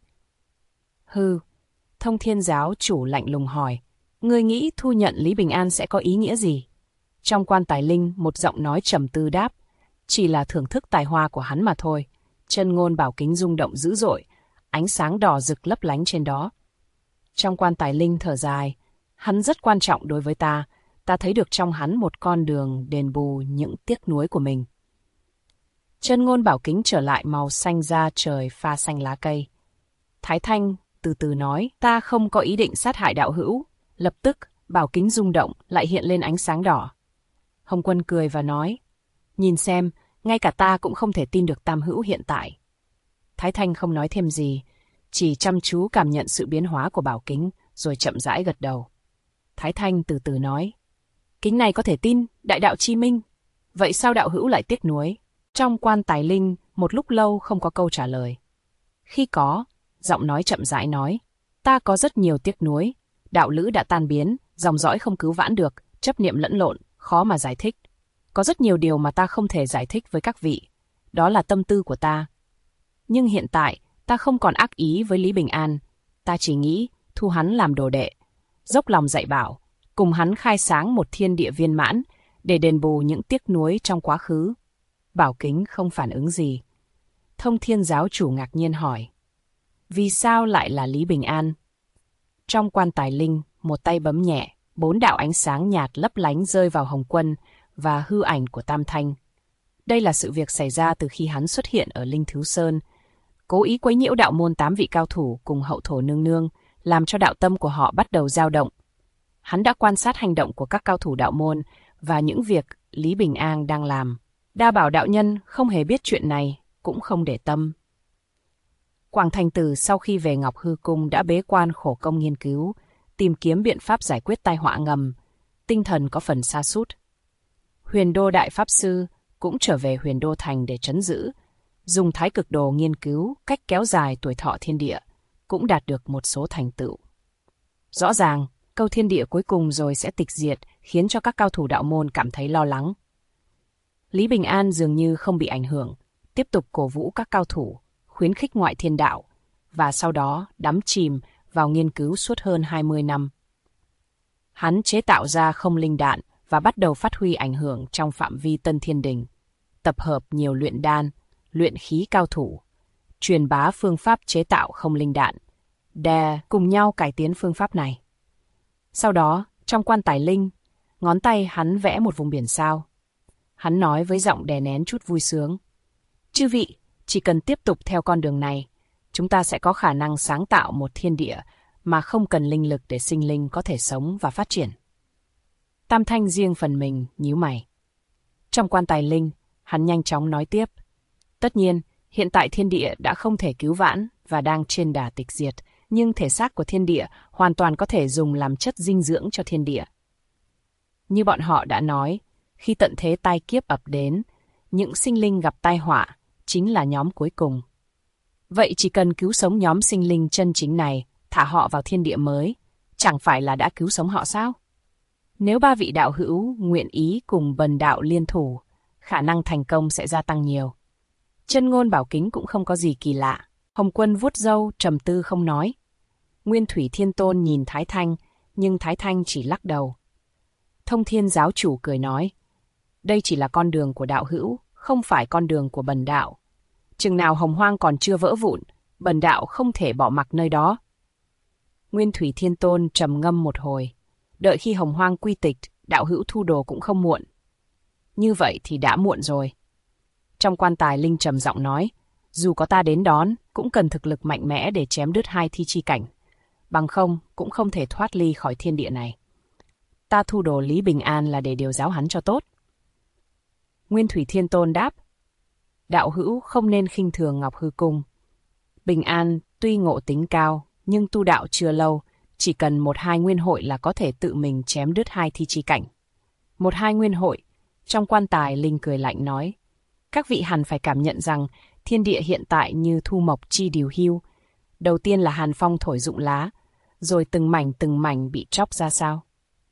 Hừ, Thông Thiên giáo chủ lạnh lùng hỏi, ngươi nghĩ thu nhận Lý Bình An sẽ có ý nghĩa gì? Trong quan tài linh một giọng nói trầm tư đáp, chỉ là thưởng thức tài hoa của hắn mà thôi. Chân ngôn bảo kính rung động dữ dội, ánh sáng đỏ rực lấp lánh trên đó. Trong quan tài linh thở dài, hắn rất quan trọng đối với ta thấy được trong hắn một con đường đền bù những tiếc nuối của mình. Chân ngôn bảo kính trở lại màu xanh da trời pha xanh lá cây. Thái Thanh từ từ nói, ta không có ý định sát hại đạo hữu. Lập tức, bảo kính rung động, lại hiện lên ánh sáng đỏ. Hồng Quân cười và nói, nhìn xem, ngay cả ta cũng không thể tin được tam hữu hiện tại. Thái Thanh không nói thêm gì, chỉ chăm chú cảm nhận sự biến hóa của bảo kính, rồi chậm rãi gật đầu. Thái Thanh từ từ nói, kính này có thể tin, đại đạo chi minh. Vậy sao đạo hữu lại tiếc nuối? Trong quan tài linh, một lúc lâu không có câu trả lời. Khi có, giọng nói chậm rãi nói, ta có rất nhiều tiếc nuối. Đạo lữ đã tan biến, dòng dõi không cứu vãn được, chấp niệm lẫn lộn, khó mà giải thích. Có rất nhiều điều mà ta không thể giải thích với các vị. Đó là tâm tư của ta. Nhưng hiện tại, ta không còn ác ý với Lý Bình An. Ta chỉ nghĩ thu hắn làm đồ đệ, dốc lòng dạy bảo, cùng hắn khai sáng một thiên địa viên mãn để đền bù những tiếc nuối trong quá khứ. Bảo kính không phản ứng gì. Thông Thiên giáo chủ ngạc nhiên hỏi, vì sao lại là Lý Bình An? Trong quan tài linh, một tay bấm nhẹ, 4 đạo ánh sáng nhạt lấp lánh rơi vào Hồng Quân và hư ảnh của Tam Thanh. Đây là sự việc xảy ra từ khi hắn xuất hiện ở Linh Thứ Sơn, cố ý quấy nhiễu đạo môn 8 vị cao thủ cùng Hậu Thổ Nương Nương, làm cho đạo tâm của họ bắt đầu dao động. Hắn đã quan sát hành động của các cao thủ đạo môn và những việc Lý Bình An đang làm. Đa Bảo đạo nhân không hề biết chuyện này, cũng không để tâm. Quảng Thành Tử sau khi về Ngọc Hư Cung đã bế quan khổ công nghiên cứu, tìm kiếm biện pháp giải quyết tai họa ngầm, tinh thần có phần sa sút. Huyền Đô Đại Pháp Sư cũng trở về Huyền Đô Thành để trấn giữ, dùng Thái Cực Đồ nghiên cứu cách kéo dài tuổi thọ thiên địa, cũng đạt được một số thành tựu. Rõ ràng, câu thiên địa cuối cùng rồi sẽ tịch diệt khiến cho các cao thủ đạo môn cảm thấy lo lắng. Lý Bình An dường như không bị ảnh hưởng, tiếp tục cổ vũ các cao thủ, khuyến khích ngoại thiên đạo, và sau đó đắm chìm vào nghiên cứu suốt hơn 20 năm. Hắn chế tạo ra không linh đạn và bắt đầu phát huy ảnh hưởng trong phạm vi Tân Thiên Đình, tập hợp nhiều luyện đan, luyện khí cao thủ, truyền bá phương pháp chế tạo không linh đạn, để cùng nhau cải tiến phương pháp này. Sau đó, trong quan tài linh, ngón tay hắn vẽ một vùng biển sao. Hắn nói với giọng đè nén chút vui sướng: "Chư vị, chỉ cần tiếp tục theo con đường này, chúng ta sẽ có khả năng sáng tạo một thiên địa mà không cần linh lực để sinh linh có thể sống và phát triển." Tam Thanh riêng phần mình nhíu mày. Trong quan tài linh, hắn nhanh chóng nói tiếp: "Tất nhiên, hiện tại thiên địa đã không thể cứu vãn và đang trên đà tịch diệt, nhưng thể xác của thiên địa hoàn toàn có thể dùng làm chất dinh dưỡng cho thiên địa. Như bọn họ đã nói, khi tận thế tai kiếp ập đến, những sinh linh gặp tai họa chính là nhóm cuối cùng. Vậy chỉ cần cứu sống nhóm sinh linh chân chính này, thả họ vào thiên địa mới, chẳng phải là đã cứu sống họ sao? Nếu 3 vị đạo hữu nguyện ý cùng Bần đạo liên thủ, khả năng thành công sẽ gia tăng nhiều." Chân Ngôn Bảo Kính cũng không có gì kỳ lạ. Hồng Quân vuốt râu trầm tư không nói. Nguyên Thủy Thiên Tôn nhìn Thái Thanh, nhưng Thái Thanh chỉ lắc đầu. Thông Thiên Giáo Chủ cười nói: "Đây chỉ là con đường của đạo hữu, không phải con đường của Bần đạo. Chừng nào Hồng Hoang còn chưa vỡ vụn, Bần đạo không thể bỏ mặc nơi đó." Nguyên Thủy Thiên Tôn trầm ngâm một hồi. Đợi khi Hồng Hoang quy tịch, đạo hữu thu đồ cũng không muộn. Như vậy thì đã muộn rồi. Trong quan tài linh trầm giọng nói: "Dù có ta đến đón, cũng cần thực lực mạnh mẽ để chém đứt 2 thi chi cảnh. Bằng không, cũng không thể thoát ly khỏi thiên địa này. Ta thu đồ Lý Bình An là để điều giáo hắn cho tốt." Nguyên Thủy Thiên Tôn đáp: "Đạo hữu không nên khinh thường Ngọc Hư Cung. Bình An tuy ngộ tính cao, nhưng tu đạo chưa lâu, chỉ cần 1-2 nguyên hội là có thể tự mình chém đứt 2 thi chi cảnh." 1-2 nguyên hội. Trong quan tài linh cười lạnh nói: "Các vị hẳn phải cảm nhận rằng thiên địa hiện tại như thu mộc chi điều hưu. Đầu tiên là hàn phong thổi rụng lá, rồi từng mảnh bị chóc ra sao.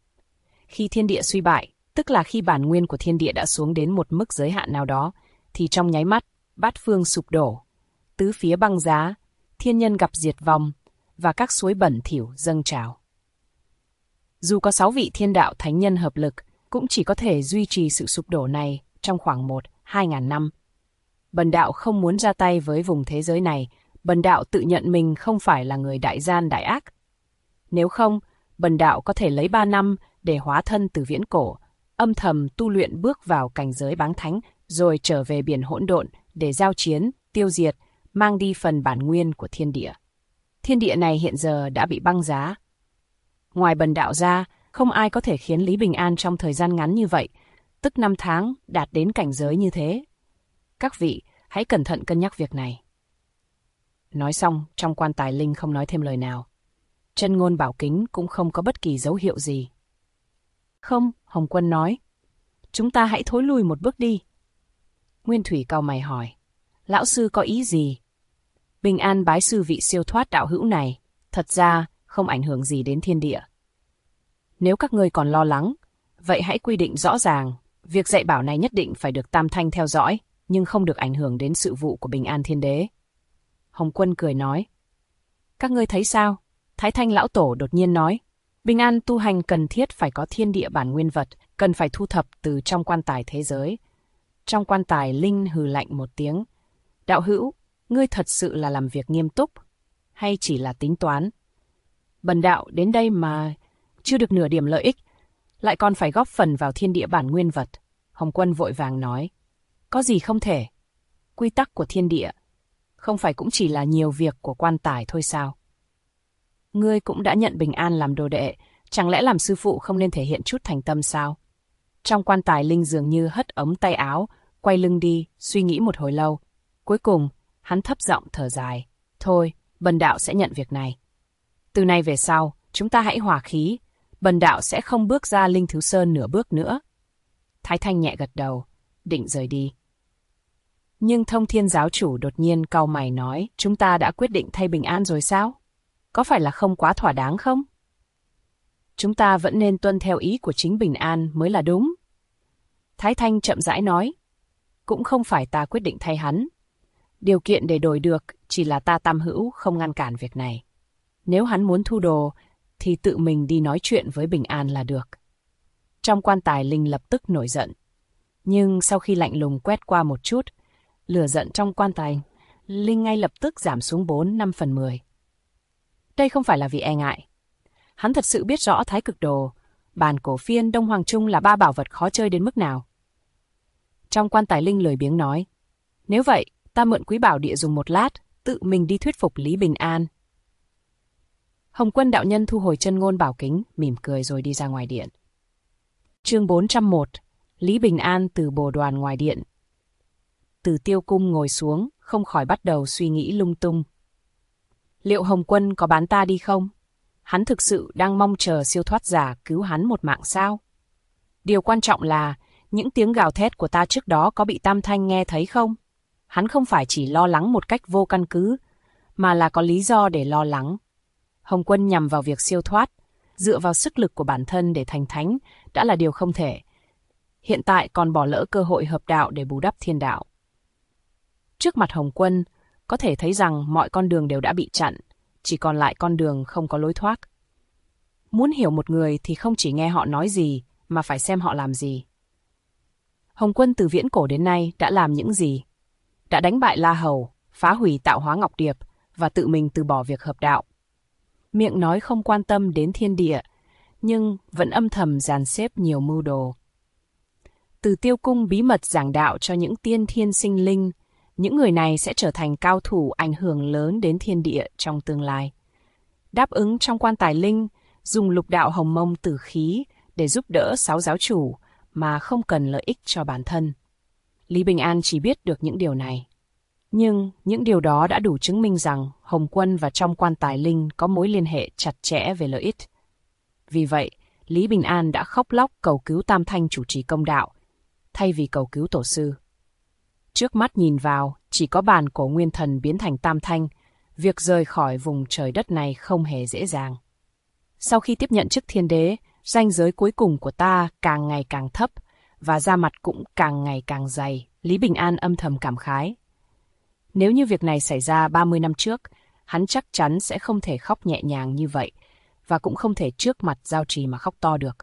Khi thiên địa suy bại, tức là khi bản nguyên của thiên địa đã xuống đến một mức giới hạn nào đó, thì trong nháy mắt, bát phương sụp đổ, tứ phía băng giá, thiên nhân gặp diệt vong, và các suối bẩn thỉu dâng trào. Dù có 6 vị thiên đạo thánh nhân hợp lực, cũng chỉ có thể duy trì sự sụp đổ này trong khoảng 1-2 ngàn năm. Bần đạo không muốn ra tay với vùng thế giới này, bần đạo tự nhận mình không phải là người đại gian đại ác. Nếu không, bần đạo có thể lấy 3 năm để hóa thân từ viễn cổ, âm thầm tu luyện bước vào cảnh giới báng thánh, rồi trở về biển hỗn độn để giao chiến, tiêu diệt, mang đi phần bản nguyên của thiên địa. Thiên địa này hiện giờ đã bị băng giá. Ngoài bần đạo ra, không ai có thể khiến Lý Bình An trong thời gian ngắn như vậy, tức 5 tháng, đạt đến cảnh giới như thế. Các vị, hãy cẩn thận cân nhắc việc này." Nói xong, trong quan tài linh không nói thêm lời nào. Chân Ngôn Bảo Kính cũng không có bất kỳ dấu hiệu gì. "Không," Hồng Quân nói. "Chúng ta hãy thối lui một bước đi." Nguyên Thủy cau mày hỏi: "Lão sư có ý gì?" "Bình An bái sư vị siêu thoát đạo hữu này, thật ra không ảnh hưởng gì đến thiên địa. Nếu các ngươi còn lo lắng, vậy hãy quy định rõ ràng, việc dạy bảo này nhất định phải được Tam Thanh theo dõi, nhưng không được ảnh hưởng đến sự vụ của Bình An Thiên Đế." Hồng Quân cười nói: "Các ngươi thấy sao?" Thái Thanh Lão Tổ đột nhiên nói: "Bình an tu hành cần thiết phải có thiên địa bản nguyên vật, cần phải thu thập từ trong quan tài thế giới." Trong quan tài linh hừ lạnh một tiếng: "Đạo hữu, ngươi thật sự là làm việc nghiêm túc, hay chỉ là tính toán? Bần đạo đến đây mà chưa được nửa điểm lợi ích, lại còn phải góp phần vào thiên địa bản nguyên vật. Hồng Quân vội vàng nói, có gì không thể? Quy tắc của thiên địa, không phải cũng chỉ là nhiều việc của quan tài thôi sao? Ngươi cũng đã nhận Bình An làm đồ đệ, chẳng lẽ làm sư phụ không nên thể hiện chút thành tâm sao? Trong quan tài Linh dường như hất ống tay áo, quay lưng đi, suy nghĩ một hồi lâu. Cuối cùng, hắn thấp giọng thở dài. Thôi, bần đạo sẽ nhận việc này. Từ nay về sau, chúng ta hãy hòa khí, bần đạo sẽ không bước ra Linh Thứ Sơn nửa bước nữa. Thái Thanh nhẹ gật đầu, định rời đi. Nhưng Thông Thiên giáo chủ đột nhiên cau mày nói, chúng ta đã quyết định thay Bình An rồi sao? Có phải là không quá thỏa đáng không? Chúng ta vẫn nên tuân theo ý của chính Bình An mới là đúng. Thái Thanh chậm rãi nói, cũng không phải ta quyết định thay hắn. Điều kiện để đổi được chỉ là ta Tam Hữu không ngăn cản việc này. Nếu hắn muốn thu đồ, thì tự mình đi nói chuyện với Bình An là được. Trong quan tài Linh lập tức nổi giận. Nhưng sau khi lạnh lùng quét qua một chút, lửa giận trong quan tài Linh ngay lập tức giảm xuống 4/5/10. Đây không phải là vì e ngại. Hắn thật sự biết rõ Thái Cực Đồ, Bàn Cổ Phiên, Đông Hoàng Trung là ba bảo vật khó chơi đến mức nào. Trong quan tài Linh lười biếng nói, nếu vậy, ta mượn Quý Bảo Địa dùng một lát, tự mình đi thuyết phục Lý Bình An. Hồng Quân đạo nhân thu hồi chân ngôn bảo kính, mỉm cười rồi đi ra ngoài điện. Chương 401, Lý Bình An từ bồ đoàn ngoài điện. Từ Tiêu Cung ngồi xuống, không khỏi bắt đầu suy nghĩ lung tung. Liệu Hồng Quân có bán ta đi không? Hắn thực sự đang mong chờ siêu thoát giả cứu hắn một mạng sao? Điều quan trọng là, những tiếng gào thét của ta trước đó có bị Tam Thanh nghe thấy không? Hắn không phải chỉ lo lắng một cách vô căn cứ, mà là có lý do để lo lắng. Hồng Quân nhằm vào việc siêu thoát, dựa vào sức lực của bản thân để thành thánh đã là điều không thể. Hiện tại còn bỏ lỡ cơ hội hợp đạo để bù đắp thiên đạo. Trước mặt Hồng Quân, có thể thấy rằng mọi con đường đều đã bị chặn, chỉ còn lại con đường không có lối thoát. Muốn hiểu một người thì không chỉ nghe họ nói gì, mà phải xem họ làm gì. Hồng Quân từ viễn cổ đến nay đã làm những gì? Đã đánh bại La Hầu, phá hủy Tạo Hóa Ngọc Điệp và tự mình từ bỏ việc hợp đạo. Miệng nói không quan tâm đến thiên địa, nhưng vẫn âm thầm dàn xếp nhiều mưu đồ. Từ Tiêu Cung bí mật giảng đạo cho những tiên thiên sinh linh, những người này sẽ trở thành cao thủ ảnh hưởng lớn đến thiên địa trong tương lai. Đáp ứng trong quan tài Linh, dùng lục đạo hồng mông tử khí để giúp đỡ 6 giáo chủ mà không cần lợi ích cho bản thân. Lý Bình An chỉ biết được những điều này. Nhưng những điều đó đã đủ chứng minh rằng Hồng Quân và trong quan tài Linh có mối liên hệ chặt chẽ về lợi ích. Vì vậy, Lý Bình An đã khóc lóc cầu cứu Tam Thanh chủ trì công đạo, thay vì cầu cứu tổ sư. Trước mắt nhìn vào, chỉ có Bàn Cổ Nguyên Thần biến thành Tam Thanh, việc rời khỏi vùng trời đất này không hề dễ dàng. Sau khi tiếp nhận chức thiên đế, ranh giới cuối cùng của ta càng ngày càng thấp, và da mặt cũng càng ngày càng dày, Lý Bình An âm thầm cảm khái. Nếu như việc này xảy ra 30 năm trước, hắn chắc chắn sẽ không thể khóc nhẹ nhàng như vậy, và cũng không thể trước mặt Giao Trì mà khóc to được.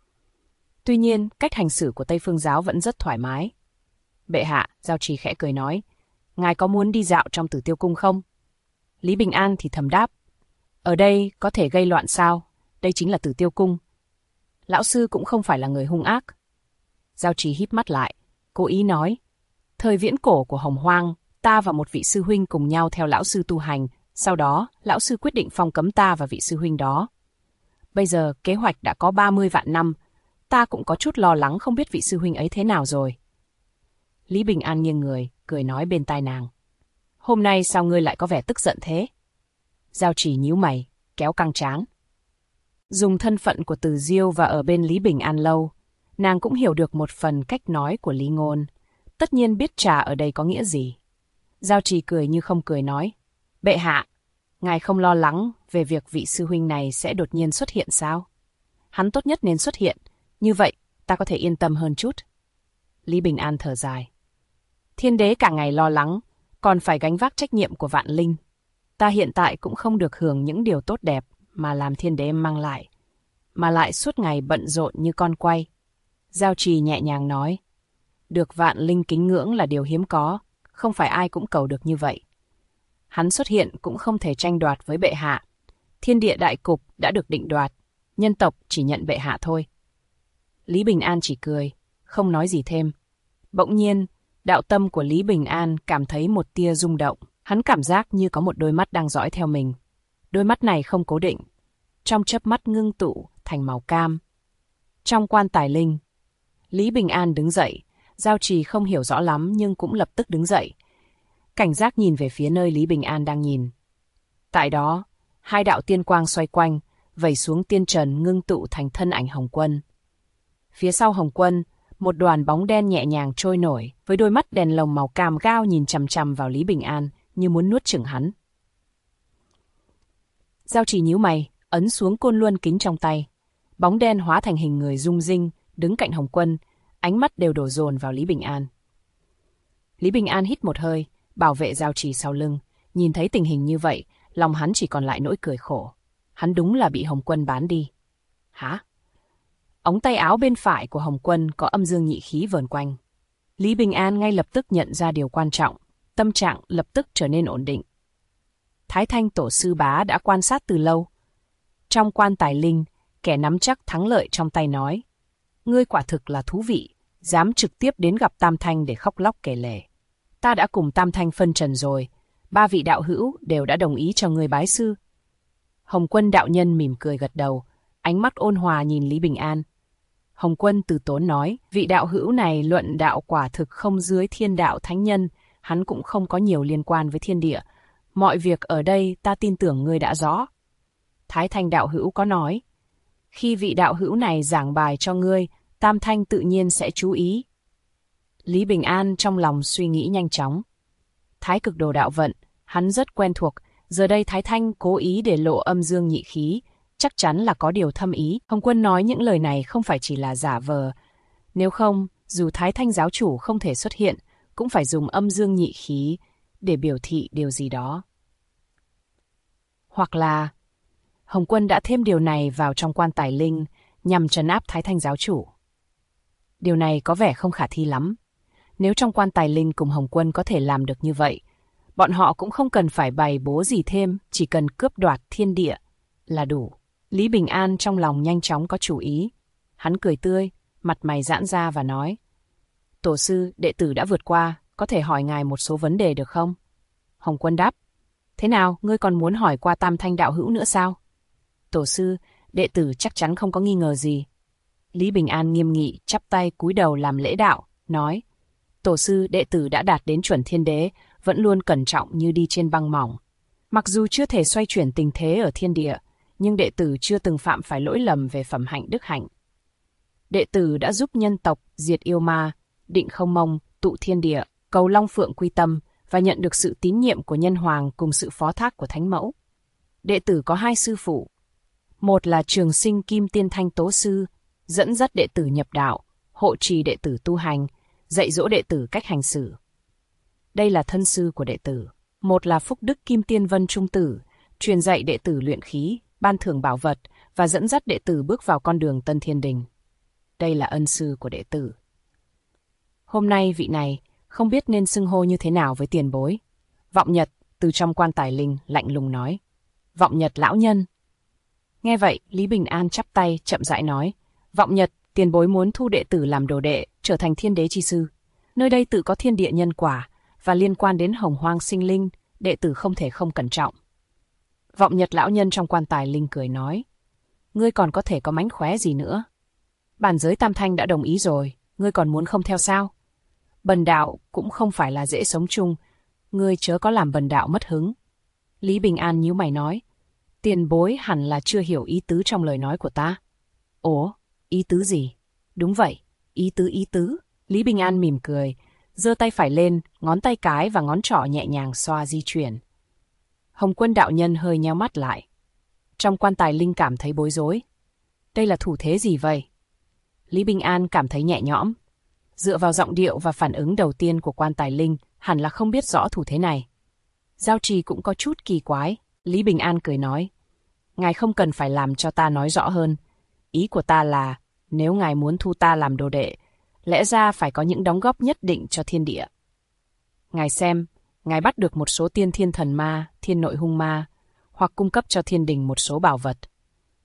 Tuy nhiên, cách hành xử của Tây Phương Giáo vẫn rất thoải mái. Bệ hạ, Giao Trì khẽ cười nói, ngài có muốn đi dạo trong Tử Tiêu Cung không? Lý Bình An thì thầm đáp, ở đây có thể gây loạn sao? Đây chính là Tử Tiêu Cung. Lão sư cũng không phải là người hung ác. Giao Trì híp mắt lại, cố ý nói, thời viễn cổ của Hồng Hoang, ta và một vị sư huynh cùng nhau theo lão sư tu hành, sau đó lão sư quyết định phong cấm ta và vị sư huynh đó. Bây giờ kế hoạch đã có 30 vạn năm, ta cũng có chút lo lắng không biết vị sư huynh ấy thế nào rồi. Lý Bình An nghiêng người, cười nói bên tai nàng, hôm nay sao ngươi lại có vẻ tức giận thế? Giao Trì nhíu mày, kéo căng trán. Dùng thân phận của Từ Diêu và ở bên Lý Bình An lâu, nàng cũng hiểu được một phần cách nói của Lý Ngôn, tất nhiên biết trà ở đây có nghĩa gì. Giao Trì cười như không cười nói, bệ hạ, ngài không lo lắng về việc vị sư huynh này sẽ đột nhiên xuất hiện sao? Hắn tốt nhất nên xuất hiện, như vậy ta có thể yên tâm hơn chút. Lý Bình An thở dài. Thiên đế cả ngày lo lắng, còn phải gánh vác trách nhiệm của vạn linh. Ta hiện tại cũng không được hưởng những điều tốt đẹp mà làm thiên đế mang lại, mà lại suốt ngày bận rộn như con quay. Giao Trì nhẹ nhàng nói, được vạn linh kính ngưỡng là điều hiếm có, không phải ai cũng cầu được như vậy. Hắn xuất hiện cũng không thể tranh đoạt với bệ hạ. Thiên địa đại cục đã được định đoạt, Nhân tộc chỉ nhận bệ hạ thôi. Lý Bình An chỉ cười, không nói gì thêm. Bỗng nhiên, đạo tâm của Lý Bình An cảm thấy một tia rung động. Hắn cảm giác như có một đôi mắt đang dõi theo mình. Đôi mắt này không cố định, trong chớp mắt ngưng tụ thành màu cam. Trong quan tài linh, Lý Bình An đứng dậy, Giao Trì không hiểu rõ lắm nhưng cũng lập tức đứng dậy. Cảnh giác nhìn về phía nơi Lý Bình An đang nhìn. Tại đó, hai đạo tiên quang xoay quanh, vẩy xuống tiên trần ngưng tụ thành thân ảnh Hồng Quân. Phía sau Hồng Quân, một đoàn bóng đen nhẹ nhàng trôi nổi, với đôi mắt đèn lồng màu cam gao nhìn chằm chằm vào Lý Bình An, như muốn nuốt chửng hắn. Giao Trì nhíu mày, ấn xuống côn luân kính trong tay. Bóng đen hóa thành hình người rung rinh, đứng cạnh Hồng Quân, ánh mắt đều đổ dồn vào Lý Bình An. Lý Bình An hít một hơi, bảo vệ Giao Trì sau lưng. Nhìn thấy tình hình như vậy, lòng hắn chỉ còn lại nỗi cười khổ. Hắn đúng là bị Hồng Quân bán đi. Hả? Ống tay áo bên phải của Hồng Quân có âm dương nhị khí vờn quanh. Lý Bình An ngay lập tức nhận ra điều quan trọng, tâm trạng lập tức trở nên ổn định. Thái Thanh Tổ sư bá đã quan sát từ lâu. Trong quan tài linh, kẻ nắm chắc thắng lợi trong tay nói: ngươi quả thực là thú vị, dám trực tiếp đến gặp Tam Thanh để khóc lóc kể lể. Ta đã cùng Tam Thanh phân trần rồi, 3 vị đạo hữu đều đã đồng ý cho ngươi bái sư. Hồng Quân đạo nhân mỉm cười gật đầu, ánh mắt ôn hòa nhìn Lý Bình An. Hồng Quân từ tốn nói: vị đạo hữu này luận đạo quả thực không dưới thiên đạo thánh nhân, hắn cũng không có nhiều liên quan với thiên địa. Mọi việc ở đây ta tin tưởng ngươi đã rõ. Thái Thanh đạo hữu có nói, khi vị đạo hữu này giảng bài cho ngươi, Tam Thanh tự nhiên sẽ chú ý. Lý Bình An trong lòng suy nghĩ nhanh chóng. Thái Cực Đồ đạo vận, hắn rất quen thuộc, giờ đây Thái Thanh cố ý để lộ âm dương nhị khí, chắc chắn là có điều thâm ý. Hồng Quân nói những lời này không phải chỉ là giả vờ. Nếu không, dù Thái Thanh giáo chủ không thể xuất hiện, cũng phải dùng âm dương nhị khí để biểu thị điều gì đó. Hoặc là Hồng Quân đã thêm điều này vào trong quan tài linh nhằm trấn áp Thái Thanh giáo chủ. Điều này có vẻ không khả thi lắm. Nếu trong quan tài linh cùng Hồng Quân có thể làm được như vậy, bọn họ cũng không cần phải bày bố gì thêm, chỉ cần cướp đoạt thiên địa là đủ. Lý Bình An trong lòng nhanh chóng có chủ ý. Hắn cười tươi, mặt mày giãn ra và nói: tổ sư, đệ tử đã vượt qua, có thể hỏi ngài một số vấn đề được không? Hồng Quân đáp: thế nào, ngươi còn muốn hỏi qua Tam Thanh đạo hữu nữa sao? Tổ sư, đệ tử chắc chắn không có nghi ngờ gì. Lý Bình An nghiêm nghị, chắp tay cúi đầu làm lễ đạo, nói: tổ sư, đệ tử đã đạt đến chuẩn thiên đế, vẫn luôn cẩn trọng như đi trên băng mỏng. Mặc dù chưa thể xoay chuyển tình thế ở thiên địa, nhưng đệ tử chưa từng phạm phải lỗi lầm về phẩm hạnh đức hạnh. Đệ tử đã giúp nhân tộc diệt yêu ma, định không mông, tụ thiên địa, cầu Long Phượng quy tâm và nhận được sự tín nhiệm của nhân hoàng cùng sự phó thác của Thánh Mẫu. Đệ tử có 2 sư phụ. Một là Trường Sinh Kim Tiên Thanh Tố Sư, dẫn dắt đệ tử nhập đạo, hộ trì đệ tử tu hành, dạy dỗ đệ tử cách hành xử. Đây là thân sư của đệ tử. Một là Phúc Đức Kim Tiên Vân Trung Tử, truyền dạy đệ tử luyện khí, ban thưởng bảo vật và dẫn dắt đệ tử bước vào con đường Tân Thiên Đình. Đây là ân sư của đệ tử. Hôm nay vị này không biết nên xưng hô như thế nào với tiền bối. Vọng Nhật từ trong quan tài linh lạnh lùng nói: Vọng Nhật lão nhân. Nghe vậy, Lý Bình An chắp tay chậm rãi nói: Vọng Nhật, tiền bối muốn thu đệ tử làm đồ đệ, trở thành thiên đế chi sư. Nơi đây tự có thiên địa nhân quả và liên quan đến hồng hoang sinh linh, đệ tử không thể không cẩn trọng. Vọng Nhật lão nhân trong quan tài linh cười nói: ngươi còn có thể có mánh khóe gì nữa? Bản giới Tam Thanh đã đồng ý rồi, ngươi còn muốn không theo sao? Bần đạo cũng không phải là dễ sống chung, ngươi chớ có làm bần đạo mất hứng. Lý Bình An nhíu mày nói: tiền bối hẳn là chưa hiểu ý tứ trong lời nói của ta. Ủa, ý tứ gì? Đúng vậy, ý tứ. Lý Bình An mỉm cười, giơ tay phải lên, ngón tay cái và ngón trỏ nhẹ nhàng xoa di chuyển. Hồng Quân đạo nhân hơi nheo mắt lại. Trong quan tài linh cảm thấy bối rối. Đây là thủ thế gì vậy? Lý Bình An cảm thấy nhẹ nhõm. Dựa vào giọng điệu và phản ứng đầu tiên của quan tài linh, hẳn là không biết rõ thủ thế này. Giao Trì cũng có chút kỳ quái. Lý Bình An cười nói: ngài không cần phải làm cho ta nói rõ hơn. Ý của ta là, nếu ngài muốn thu ta làm đồ đệ, lẽ ra phải có những đóng góp nhất định cho thiên địa. Ngài xem, ngài bắt được một số tiên thiên thần ma, thiên nội hung ma, hoặc cung cấp cho thiên đình một số bảo vật.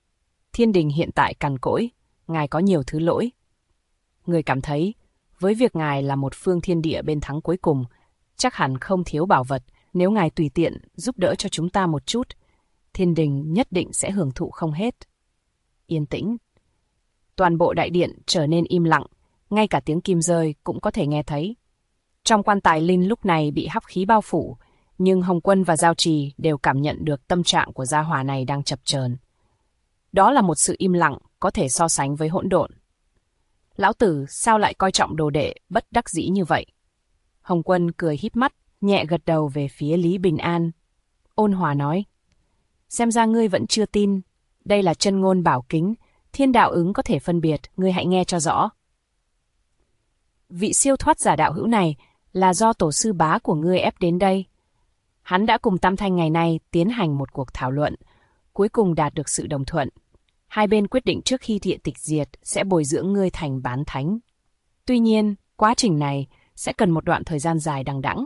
Thiên đình hiện tại cằn cỗi, ngài có nhiều thứ lỗi. Người cảm thấy, với việc ngài là một phương thiên địa bên thắng cuối cùng, chắc hẳn không thiếu bảo vật, nếu ngài tùy tiện giúp đỡ cho chúng ta một chút, thiên đình nhất định sẽ hưởng thụ không hết. Yên tĩnh. Toàn bộ đại điện trở nên im lặng, ngay cả tiếng kim rơi cũng có thể nghe thấy. Trong quan tài linh lúc này bị hắc khí bao phủ, nhưng Hồng Quân và Giao Trì đều cảm nhận được tâm trạng của gia hỏa này đang chập chờn. Đó là một sự im lặng có thể so sánh với hỗn độn. Lão tử sao lại coi trọng đồ đệ bất đắc dĩ như vậy? Hồng Quân cười híp mắt, nhẹ gật đầu về phía Lý Bình An. Ôn hòa nói, xem ra ngươi vẫn chưa tin. Đây là chân ngôn bảo kính, thiên đạo ứng có thể phân biệt, ngươi hãy nghe cho rõ. Vị siêu thoát giả đạo hữu này là do tổ sư bá của ngươi ép đến đây. Hắn đã cùng Tam Thanh ngày nay tiến hành một cuộc thảo luận, cuối cùng đạt được sự đồng thuận. Hai bên quyết định trước khi địa tịch diệt sẽ bồi dưỡng ngươi thành bán thánh. Tuy nhiên, quá trình này sẽ cần một đoạn thời gian dài đằng đẵng.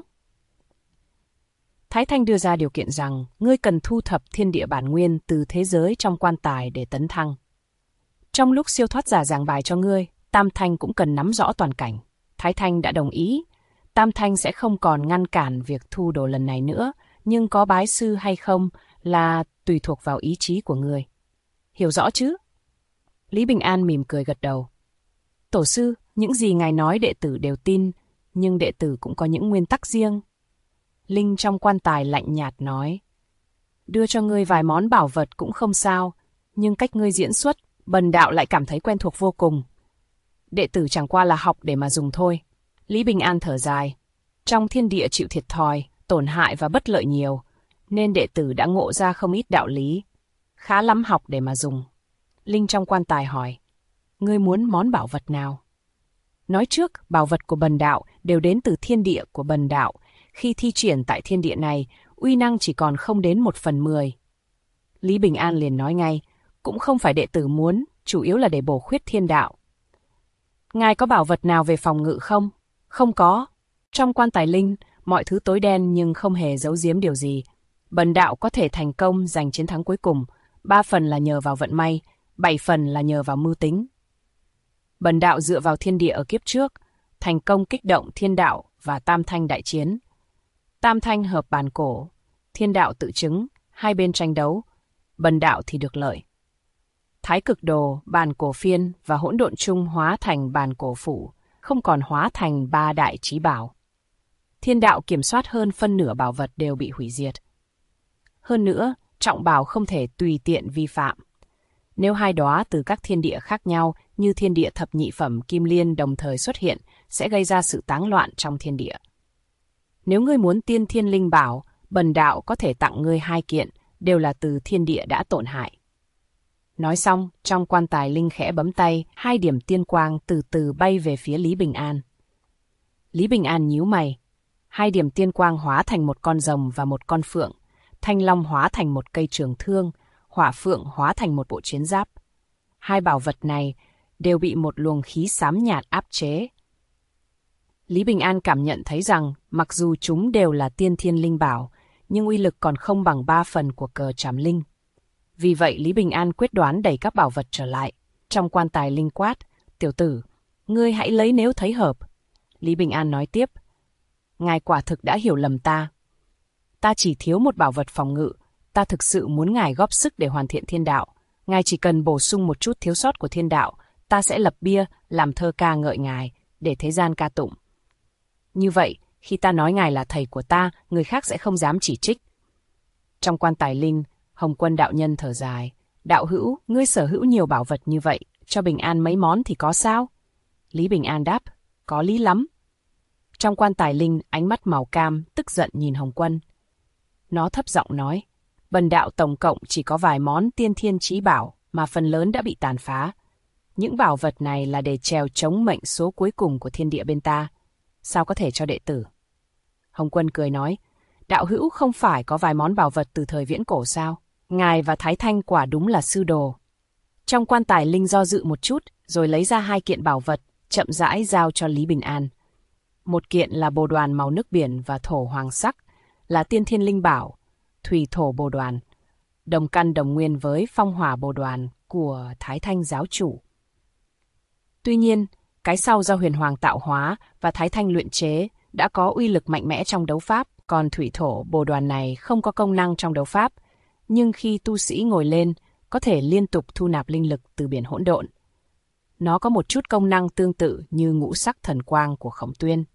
Thái Thanh đưa ra điều kiện rằng ngươi cần thu thập thiên địa bản nguyên từ thế giới trong quan tài để tấn thăng. Trong lúc siêu thoát giả giảng bài cho ngươi, Tam Thanh cũng cần nắm rõ toàn cảnh. Thái Thanh đã đồng ý. Tam Thanh sẽ không còn ngăn cản việc thu đồ lần này nữa, nhưng có bái sư hay không là tùy thuộc vào ý chí của ngươi. Hiểu rõ chứ? Lý Bình An mỉm cười gật đầu. Tổ sư, những gì ngài nói đệ tử đều tin, nhưng đệ tử cũng có những nguyên tắc riêng. Linh trong quan tài lạnh nhạt nói, đưa cho ngươi vài món bảo vật cũng không sao, nhưng cách ngươi diễn xuất, bần đạo lại cảm thấy quen thuộc vô cùng. Đệ tử chẳng qua là học để mà dùng thôi. Lý Bình An thở dài. Trong thiên địa chịu thiệt thòi, tổn hại và bất lợi nhiều, nên đệ tử đã ngộ ra không ít đạo lý. Khá lắm học để mà dùng. Linh trong quan tài hỏi, ngươi muốn món bảo vật nào? Nói trước, bảo vật của bần đạo đều đến từ thiên địa của bần đạo. Khi thi triển tại thiên địa này, uy năng chỉ còn không đến 1/10. Lý Bình An liền nói ngay, cũng không phải đệ tử muốn, chủ yếu là để bổ khuyết thiên đạo. Ngài có bảo vật nào về phòng ngự không? Không có. Trong quan tài linh, mọi thứ tối đen nhưng không hề giấu giếm điều gì. Bần đạo có thể thành công giành chiến thắng cuối cùng, 3 phần là nhờ vào vận may, 7 phần là nhờ vào mưu tính. Bần đạo dựa vào thiên địa ở kiếp trước, thành công kích động thiên đạo và Tam Thanh đại chiến. Tam Thanh hợp bàn cổ, thiên đạo tự chứng, hai bên tranh đấu, bần đạo thì được lợi. Thái cực đồ, bàn cổ phiên và hỗn độn chung hóa thành bàn cổ phủ, không còn hóa thành 3 đại chí bảo. Thiên đạo kiểm soát hơn phân nửa bảo vật đều bị hủy diệt. Hơn nữa, trọng bảo không thể tùy tiện vi phạm. Nếu hai đóa từ các thiên địa khác nhau như thiên địa thập nhị phẩm kim liên đồng thời xuất hiện, sẽ gây ra sự táng loạn trong thiên địa. Nếu ngươi muốn tiên thiên linh bảo, bần đạo có thể tặng ngươi 2 kiện, đều là từ thiên địa đã tổn hại. Nói xong, trong quan tài linh khẽ bấm tay, 2 điểm tiên quang từ từ bay về phía Lý Bình An. Lý Bình An nhíu mày. 2 điểm tiên quang hóa thành một con rồng và một con phượng, thanh long hóa thành một cây trường thương, hỏa phượng hóa thành một bộ chiến giáp. 2 bảo vật này đều bị một luồng khí xám nhạt áp chế. Lý Bình An cảm nhận thấy rằng mặc dù chúng đều là tiên thiên linh bảo, nhưng uy lực còn không bằng 3 phần của cờ trảm linh. Vì vậy Lý Bình An quyết đoán đẩy các bảo vật trở lại. Trong quan tài linh quát, tiểu tử, ngươi hãy lấy nếu thấy hợp. Lý Bình An nói tiếp, ngài quả thực đã hiểu lầm ta. Ta chỉ thiếu một bảo vật phòng ngự, ta thực sự muốn ngài góp sức để hoàn thiện thiên đạo. Ngài chỉ cần bổ sung một chút thiếu sót của thiên đạo, ta sẽ lập bia, làm thơ ca ngợi ngài, để thế gian ca tụng. Như vậy, khi ta nói ngài là thầy của ta, người khác sẽ không dám chỉ trích. Trong quan tài linh, Hồng Quân đạo nhân thở dài. Đạo hữu, ngươi sở hữu nhiều bảo vật như vậy, cho Bình An mấy món thì có sao? Lý Bình An đáp, có lý lắm. Trong quan tài linh, ánh mắt màu cam, tức giận nhìn Hồng Quân. Nó thấp giọng nói, bần đạo tổng cộng chỉ có vài món tiên thiên chí bảo, mà phần lớn đã bị tàn phá. Những bảo vật này là để trèo chống mệnh số cuối cùng của thiên địa bên ta. Sao có thể cho đệ tử? Hồng Quân cười nói, đạo hữu không phải có vài món bảo vật từ thời viễn cổ sao? Ngài và Thái Thanh quả đúng là sư đồ. Trong quan tài linh do dự một chút, rồi lấy ra 2 kiện bảo vật, chậm rãi giao cho Lý Bình An. Một kiện là bồ đoàn màu nước biển và thổ hoàng sắc, là tiên thiên linh bảo, thủy thổ bồ đoàn, đồng căn đồng nguyên với phong hỏa bồ đoàn, của Thái Thanh giáo chủ. Tuy nhiên, cái sau do Huyền Hoàng tạo hóa và Thái Thanh luyện chế đã có uy lực mạnh mẽ trong đấu pháp, còn thủy thổ bồ đoàn này không có công năng trong đấu pháp, nhưng khi tu sĩ ngồi lên, có thể liên tục thu nạp linh lực từ biển hỗn độn. Nó có một chút công năng tương tự như ngũ sắc thần quang của Khổng Tuyên.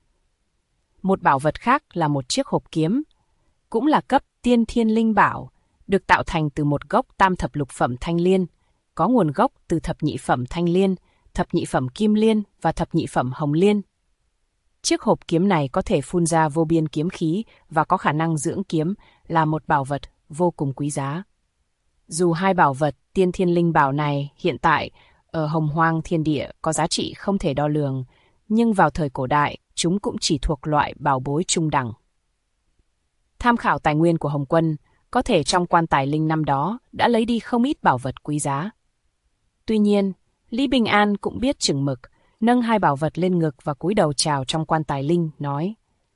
Một bảo vật khác là một chiếc hộp kiếm, cũng là cấp tiên thiên linh bảo, được tạo thành từ một gốc tam thập lục phẩm thanh liên, có nguồn gốc từ thập nhị phẩm thanh liên, thập nhị phẩm kim liên và thập nhị phẩm hồng liên. Chiếc hộp kiếm này có thể phun ra vô biên kiếm khí và có khả năng dưỡng kiếm, là một bảo vật vô cùng quý giá. Dù hai bảo vật tiên thiên linh bảo này hiện tại ở Hồng Hoang Thiên Địa có giá trị không thể đo lường, nhưng vào thời cổ đại chúng cũng chỉ thuộc loại bảo bối trung đẳng. Tham khảo tài nguyên của Hồng Quân, có thể trong quan tài linh năm đó đã lấy đi không ít bảo vật quý giá. Tuy nhiên, Lý Bình An cũng biết chừng mực, nâng hai bảo vật lên ngực và cúi đầu chào trong quan tài linh, nói: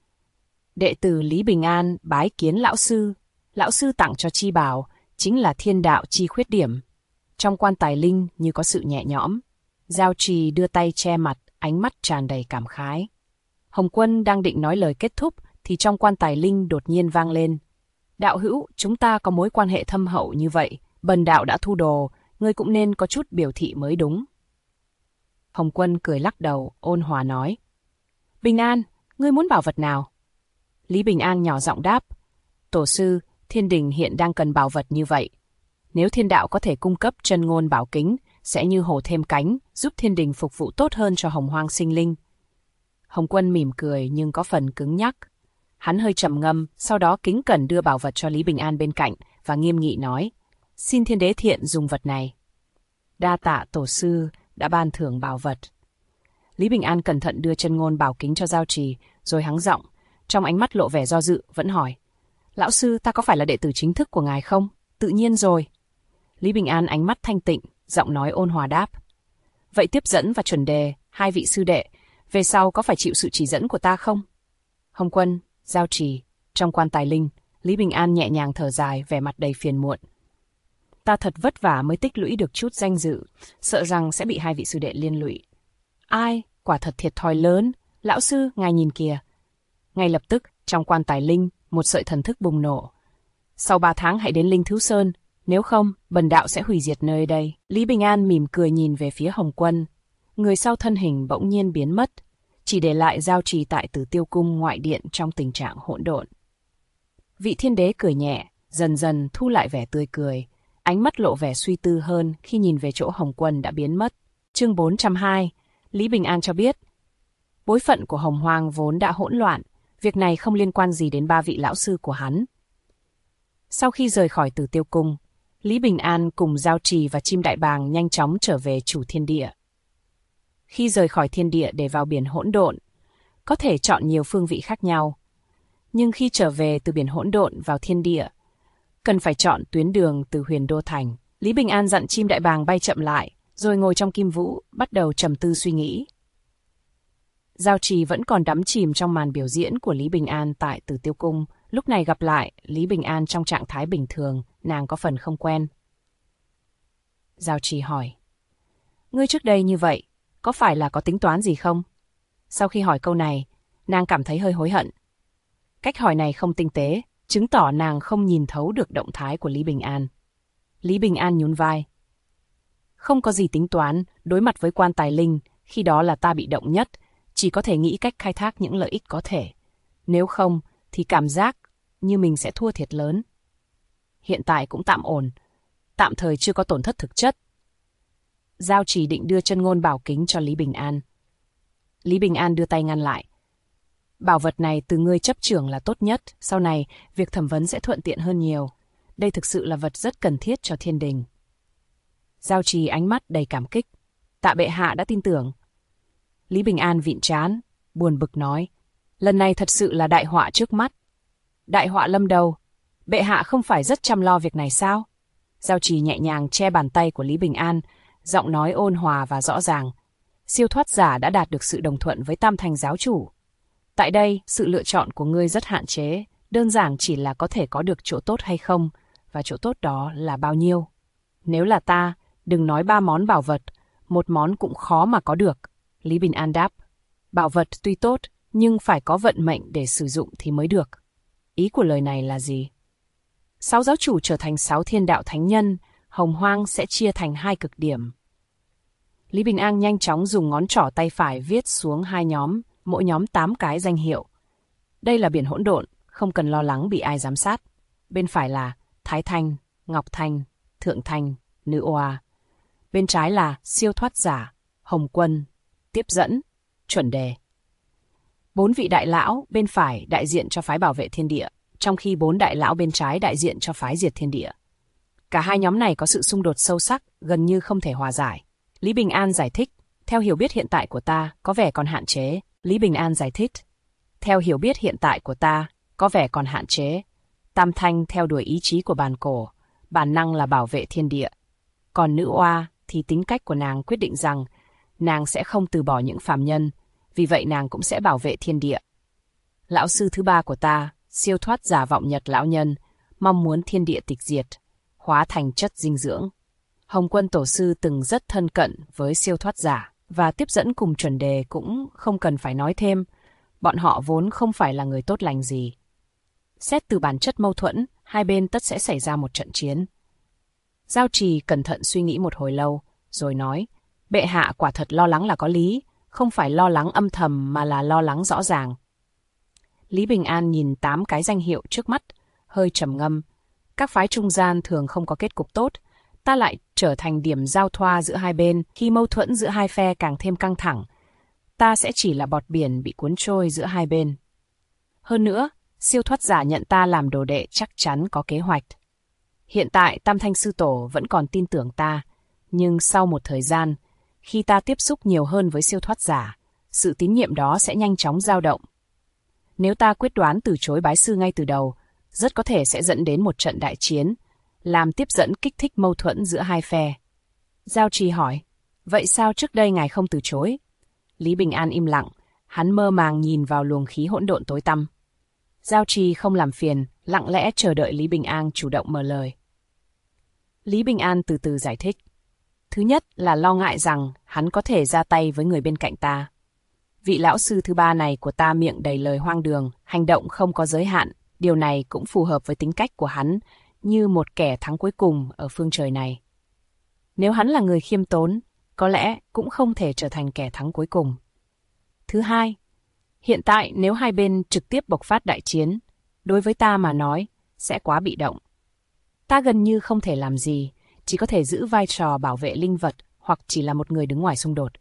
Đệ tử Lý Bình An bái kiến lão sư tặng cho chi bảo, chính là thiên đạo chi khuyết điểm. Trong quan tài linh như có sự nhẹ nhõm. Giao Trì đưa tay che mặt, ánh mắt tràn đầy cảm khái. Hồng Quân đang định nói lời kết thúc, thì trong quan tài linh đột nhiên vang lên: Đạo hữu, chúng ta có mối quan hệ thâm hậu như vậy, bần đạo đã thu đồ, ngươi cũng nên có chút biểu thị mới đúng. Hồng Quân cười lắc đầu, ôn hòa nói: Bình An, ngươi muốn bảo vật nào? Lý Bình An nhỏ giọng đáp: Tổ sư, thiên đình hiện đang cần bảo vật như vậy. Nếu thiên đạo có thể cung cấp chân ngôn bảo kính, sẽ như hổ thêm cánh, giúp thiên đình phục vụ tốt hơn cho Hồng Hoang sinh linh. Hồng Quân mỉm cười nhưng có phần cứng nhắc. Hắn hơi trầm ngâm, sau đó kính cẩn đưa bảo vật cho Lý Bình An bên cạnh và nghiêm nghị nói: Xin thiên đế thiện dùng vật này. Đa tạ tổ sư đã ban thưởng bảo vật. Lý Bình An cẩn thận đưa chân ngôn bảo kính cho Giao Trì, rồi hắng giọng, trong ánh mắt lộ vẻ do dự, vẫn hỏi: Lão sư, ta có phải là đệ tử chính thức của ngài không? Tự nhiên rồi. Lý Bình An ánh mắt thanh tịnh, giọng nói ôn hòa đáp: Vậy tiếp dẫn và chuẩn đề, hai vị sư đệ, về sau có phải chịu sự chỉ dẫn của ta không? Hồng Quân, Giao Trì, trong quan tài linh, Lý Bình An nhẹ nhàng thở dài, vẻ mặt đầy phiền muộn. Ta thật vất vả mới tích lũy được chút danh dự, sợ rằng sẽ bị hai vị sư đệ liên lụy. Ai, quả thật thiệt thòi lớn, lão sư, ngài nhìn kìa. Ngay lập tức, trong quan tài linh, một sợi thần thức bùng nổ. Sau 3 tháng hãy đến Linh Thú Sơn, nếu không, bần đạo sẽ hủy diệt nơi đây. Lý Bình An mỉm cười nhìn về phía Hồng Quân. Người sau thân hình bỗng nhiên biến mất, chỉ để lại Giao Trì tại Tử Tiêu Cung ngoại điện trong tình trạng hỗn độn. Vị thiên đế cười nhẹ, dần dần thu lại vẻ tươi cười, ánh mắt lộ vẻ suy tư hơn khi nhìn về chỗ Hồng Quân đã biến mất. Chương 402, Lý Bình An cho biết, bối phận của Hồng Hoang vốn đã hỗn loạn, việc này không liên quan gì đến 3 vị lão sư của hắn. Sau khi rời khỏi Tử Tiêu Cung, Lý Bình An cùng Giao Trì và Chim Đại Bàng nhanh chóng trở về chủ thiên địa. Khi rời khỏi thiên địa để vào biển hỗn độn, có thể chọn nhiều phương vị khác nhau. Nhưng khi trở về từ biển hỗn độn vào thiên địa, cần phải chọn tuyến đường từ Huyền Đô Thành. Lý Bình An dặn Chim Đại Bàng bay chậm lại, rồi ngồi trong kim vũ, bắt đầu trầm tư suy nghĩ. Giao Trì vẫn còn đắm chìm trong màn biểu diễn của Lý Bình An tại Tử Tiêu Cung. Lúc này gặp lại Lý Bình An trong trạng thái bình thường, nàng có phần không quen. Giao Trì hỏi: Ngươi trước đây như vậy, có phải là có tính toán gì không? Sau khi hỏi câu này, nàng cảm thấy hơi hối hận. Cách hỏi này không tinh tế, chứng tỏ nàng không nhìn thấu được động thái của Lý Bình An. Lý Bình An nhún vai: Không có gì tính toán, đối mặt với quan tài linh, khi đó là ta bị động nhất, chỉ có thể nghĩ cách khai thác những lợi ích có thể. Nếu không, thì cảm giác như mình sẽ thua thiệt lớn. Hiện tại cũng tạm ổn, tạm thời chưa có tổn thất thực chất. Giao Trì định đưa chân ngôn bảo kính cho Lý Bình An. Lý Bình An đưa tay ngăn lại. Bảo vật này từ ngươi chấp trưởng là tốt nhất, sau này việc thẩm vấn sẽ thuận tiện hơn nhiều. Đây thực sự là vật rất cần thiết cho thiên đình. Giao Trì ánh mắt đầy cảm kích. Tạ bệ hạ đã tin tưởng. Lý Bình An vịn trán, buồn bực nói: Lần này thật sự là đại họa trước mắt. Đại họa lâm đầu, bệ hạ không phải rất chăm lo việc này sao? Giao Trì nhẹ nhàng che bàn tay của Lý Bình An, giọng nói ôn hòa và rõ ràng. Siêu thoát giả đã đạt được sự đồng thuận với Tam Thành giáo chủ. Tại đây, sự lựa chọn của ngươi rất hạn chế, đơn giản chỉ là có thể có được chỗ tốt hay không, và chỗ tốt đó là bao nhiêu. Nếu là ta, Đừng nói 3 món bảo vật, 1 món cũng khó mà có được. Lý Bình An đáp. Bảo vật tuy tốt, nhưng phải có vận mệnh để sử dụng thì mới được. Ý của lời này là gì? 6 giáo chủ trở thành 6 thiên đạo thánh nhân, Hồng Hoang sẽ chia thành 2 cực điểm. Lý Bình An nhanh chóng dùng ngón trỏ tay phải viết xuống 2 nhóm, mỗi nhóm 8 cái danh hiệu. Đây là biển hỗn độn, không cần lo lắng bị ai giám sát. Bên phải là Thái Thanh, Ngọc Thanh, Thượng Thanh, Nữ Oa. Bên trái là Siêu Thoát Giả, Hồng Quân, Tiếp Dẫn, Chuẩn Đề. 4 vị đại lão bên phải đại diện cho phái bảo vệ thiên địa, trong khi 4 đại lão bên trái đại diện cho phái diệt thiên địa. Cả 2 nhóm này có sự xung đột sâu sắc, gần như không thể hòa giải. Lý Bình An giải thích, theo hiểu biết hiện tại của ta, có vẻ còn hạn chế. Lý Bình An giải thích, theo hiểu biết hiện tại của ta, có vẻ còn hạn chế. Tam Thanh theo đuổi ý chí của bàn cổ, bản năng là bảo vệ thiên địa. Còn Nữ Oa thì tính cách của nàng quyết định rằng nàng sẽ không từ bỏ những phàm nhân, vì vậy nàng cũng sẽ bảo vệ thiên địa. Lão sư thứ 3 của ta, Siêu Thoát Giả Vọng Nhật lão nhân, mong muốn thiên địa tịch diệt, hóa thành chất dinh dưỡng. Hồng Quân tổ sư từng rất thân cận với Siêu Thoát Giả, và Tiếp Dẫn cùng Chuẩn Đề cũng không cần phải nói thêm, bọn họ vốn không phải là người tốt lành gì. Xét từ bản chất mâu thuẫn, hai bên tất sẽ xảy ra một trận chiến. Giao Trì cẩn thận suy nghĩ một hồi lâu, rồi nói, bệ hạ quả thật lo lắng là có lý, không phải lo lắng âm thầm mà là lo lắng rõ ràng. Lý Bình An nhìn 8 cái danh hiệu trước mắt, hơi trầm ngâm. Các phái trung gian thường không có kết cục tốt, ta lại trở thành điểm giao thoa giữa hai bên, khi mâu thuẫn giữa hai phe càng thêm căng thẳng. Ta sẽ chỉ là bọt biển bị cuốn trôi giữa hai bên. Hơn nữa, Siêu Thoát Giả nhận ta làm đồ đệ chắc chắn có kế hoạch. Hiện tại Tam Thanh Sư Tổ vẫn còn tin tưởng ta, nhưng sau một thời gian, khi ta tiếp xúc nhiều hơn với Siêu Thoát Giả, sự tín nhiệm đó sẽ nhanh chóng dao động. Nếu ta quyết đoán từ chối bái sư ngay từ đầu, rất có thể sẽ dẫn đến một trận đại chiến, làm Tiếp Dẫn kích thích mâu thuẫn giữa hai phe. Giao Trì hỏi, vậy sao trước đây ngài không từ chối? Lý Bình An im lặng, hắn mơ màng nhìn vào luồng khí hỗn độn tối tăm. Giao Trì không làm phiền, lặng lẽ chờ đợi Lý Bình An chủ động mở lời. Lý Bình An từ từ giải thích. Thứ nhất là lo ngại rằng hắn có thể ra tay với người bên cạnh ta. Vị lão sư thứ 3 này của ta miệng đầy lời hoang đường, hành động không có giới hạn, điều này cũng phù hợp với tính cách của hắn, như một kẻ thắng cuối cùng ở phương trời này. Nếu hắn là người khiêm tốn, có lẽ cũng không thể trở thành kẻ thắng cuối cùng. Thứ hai, hiện tại nếu hai bên trực tiếp bộc phát đại chiến, đối với ta mà nói, sẽ quá bị động. Ta gần như không thể làm gì, chỉ có thể giữ vai trò bảo vệ linh vật hoặc chỉ là một người đứng ngoài xung đột.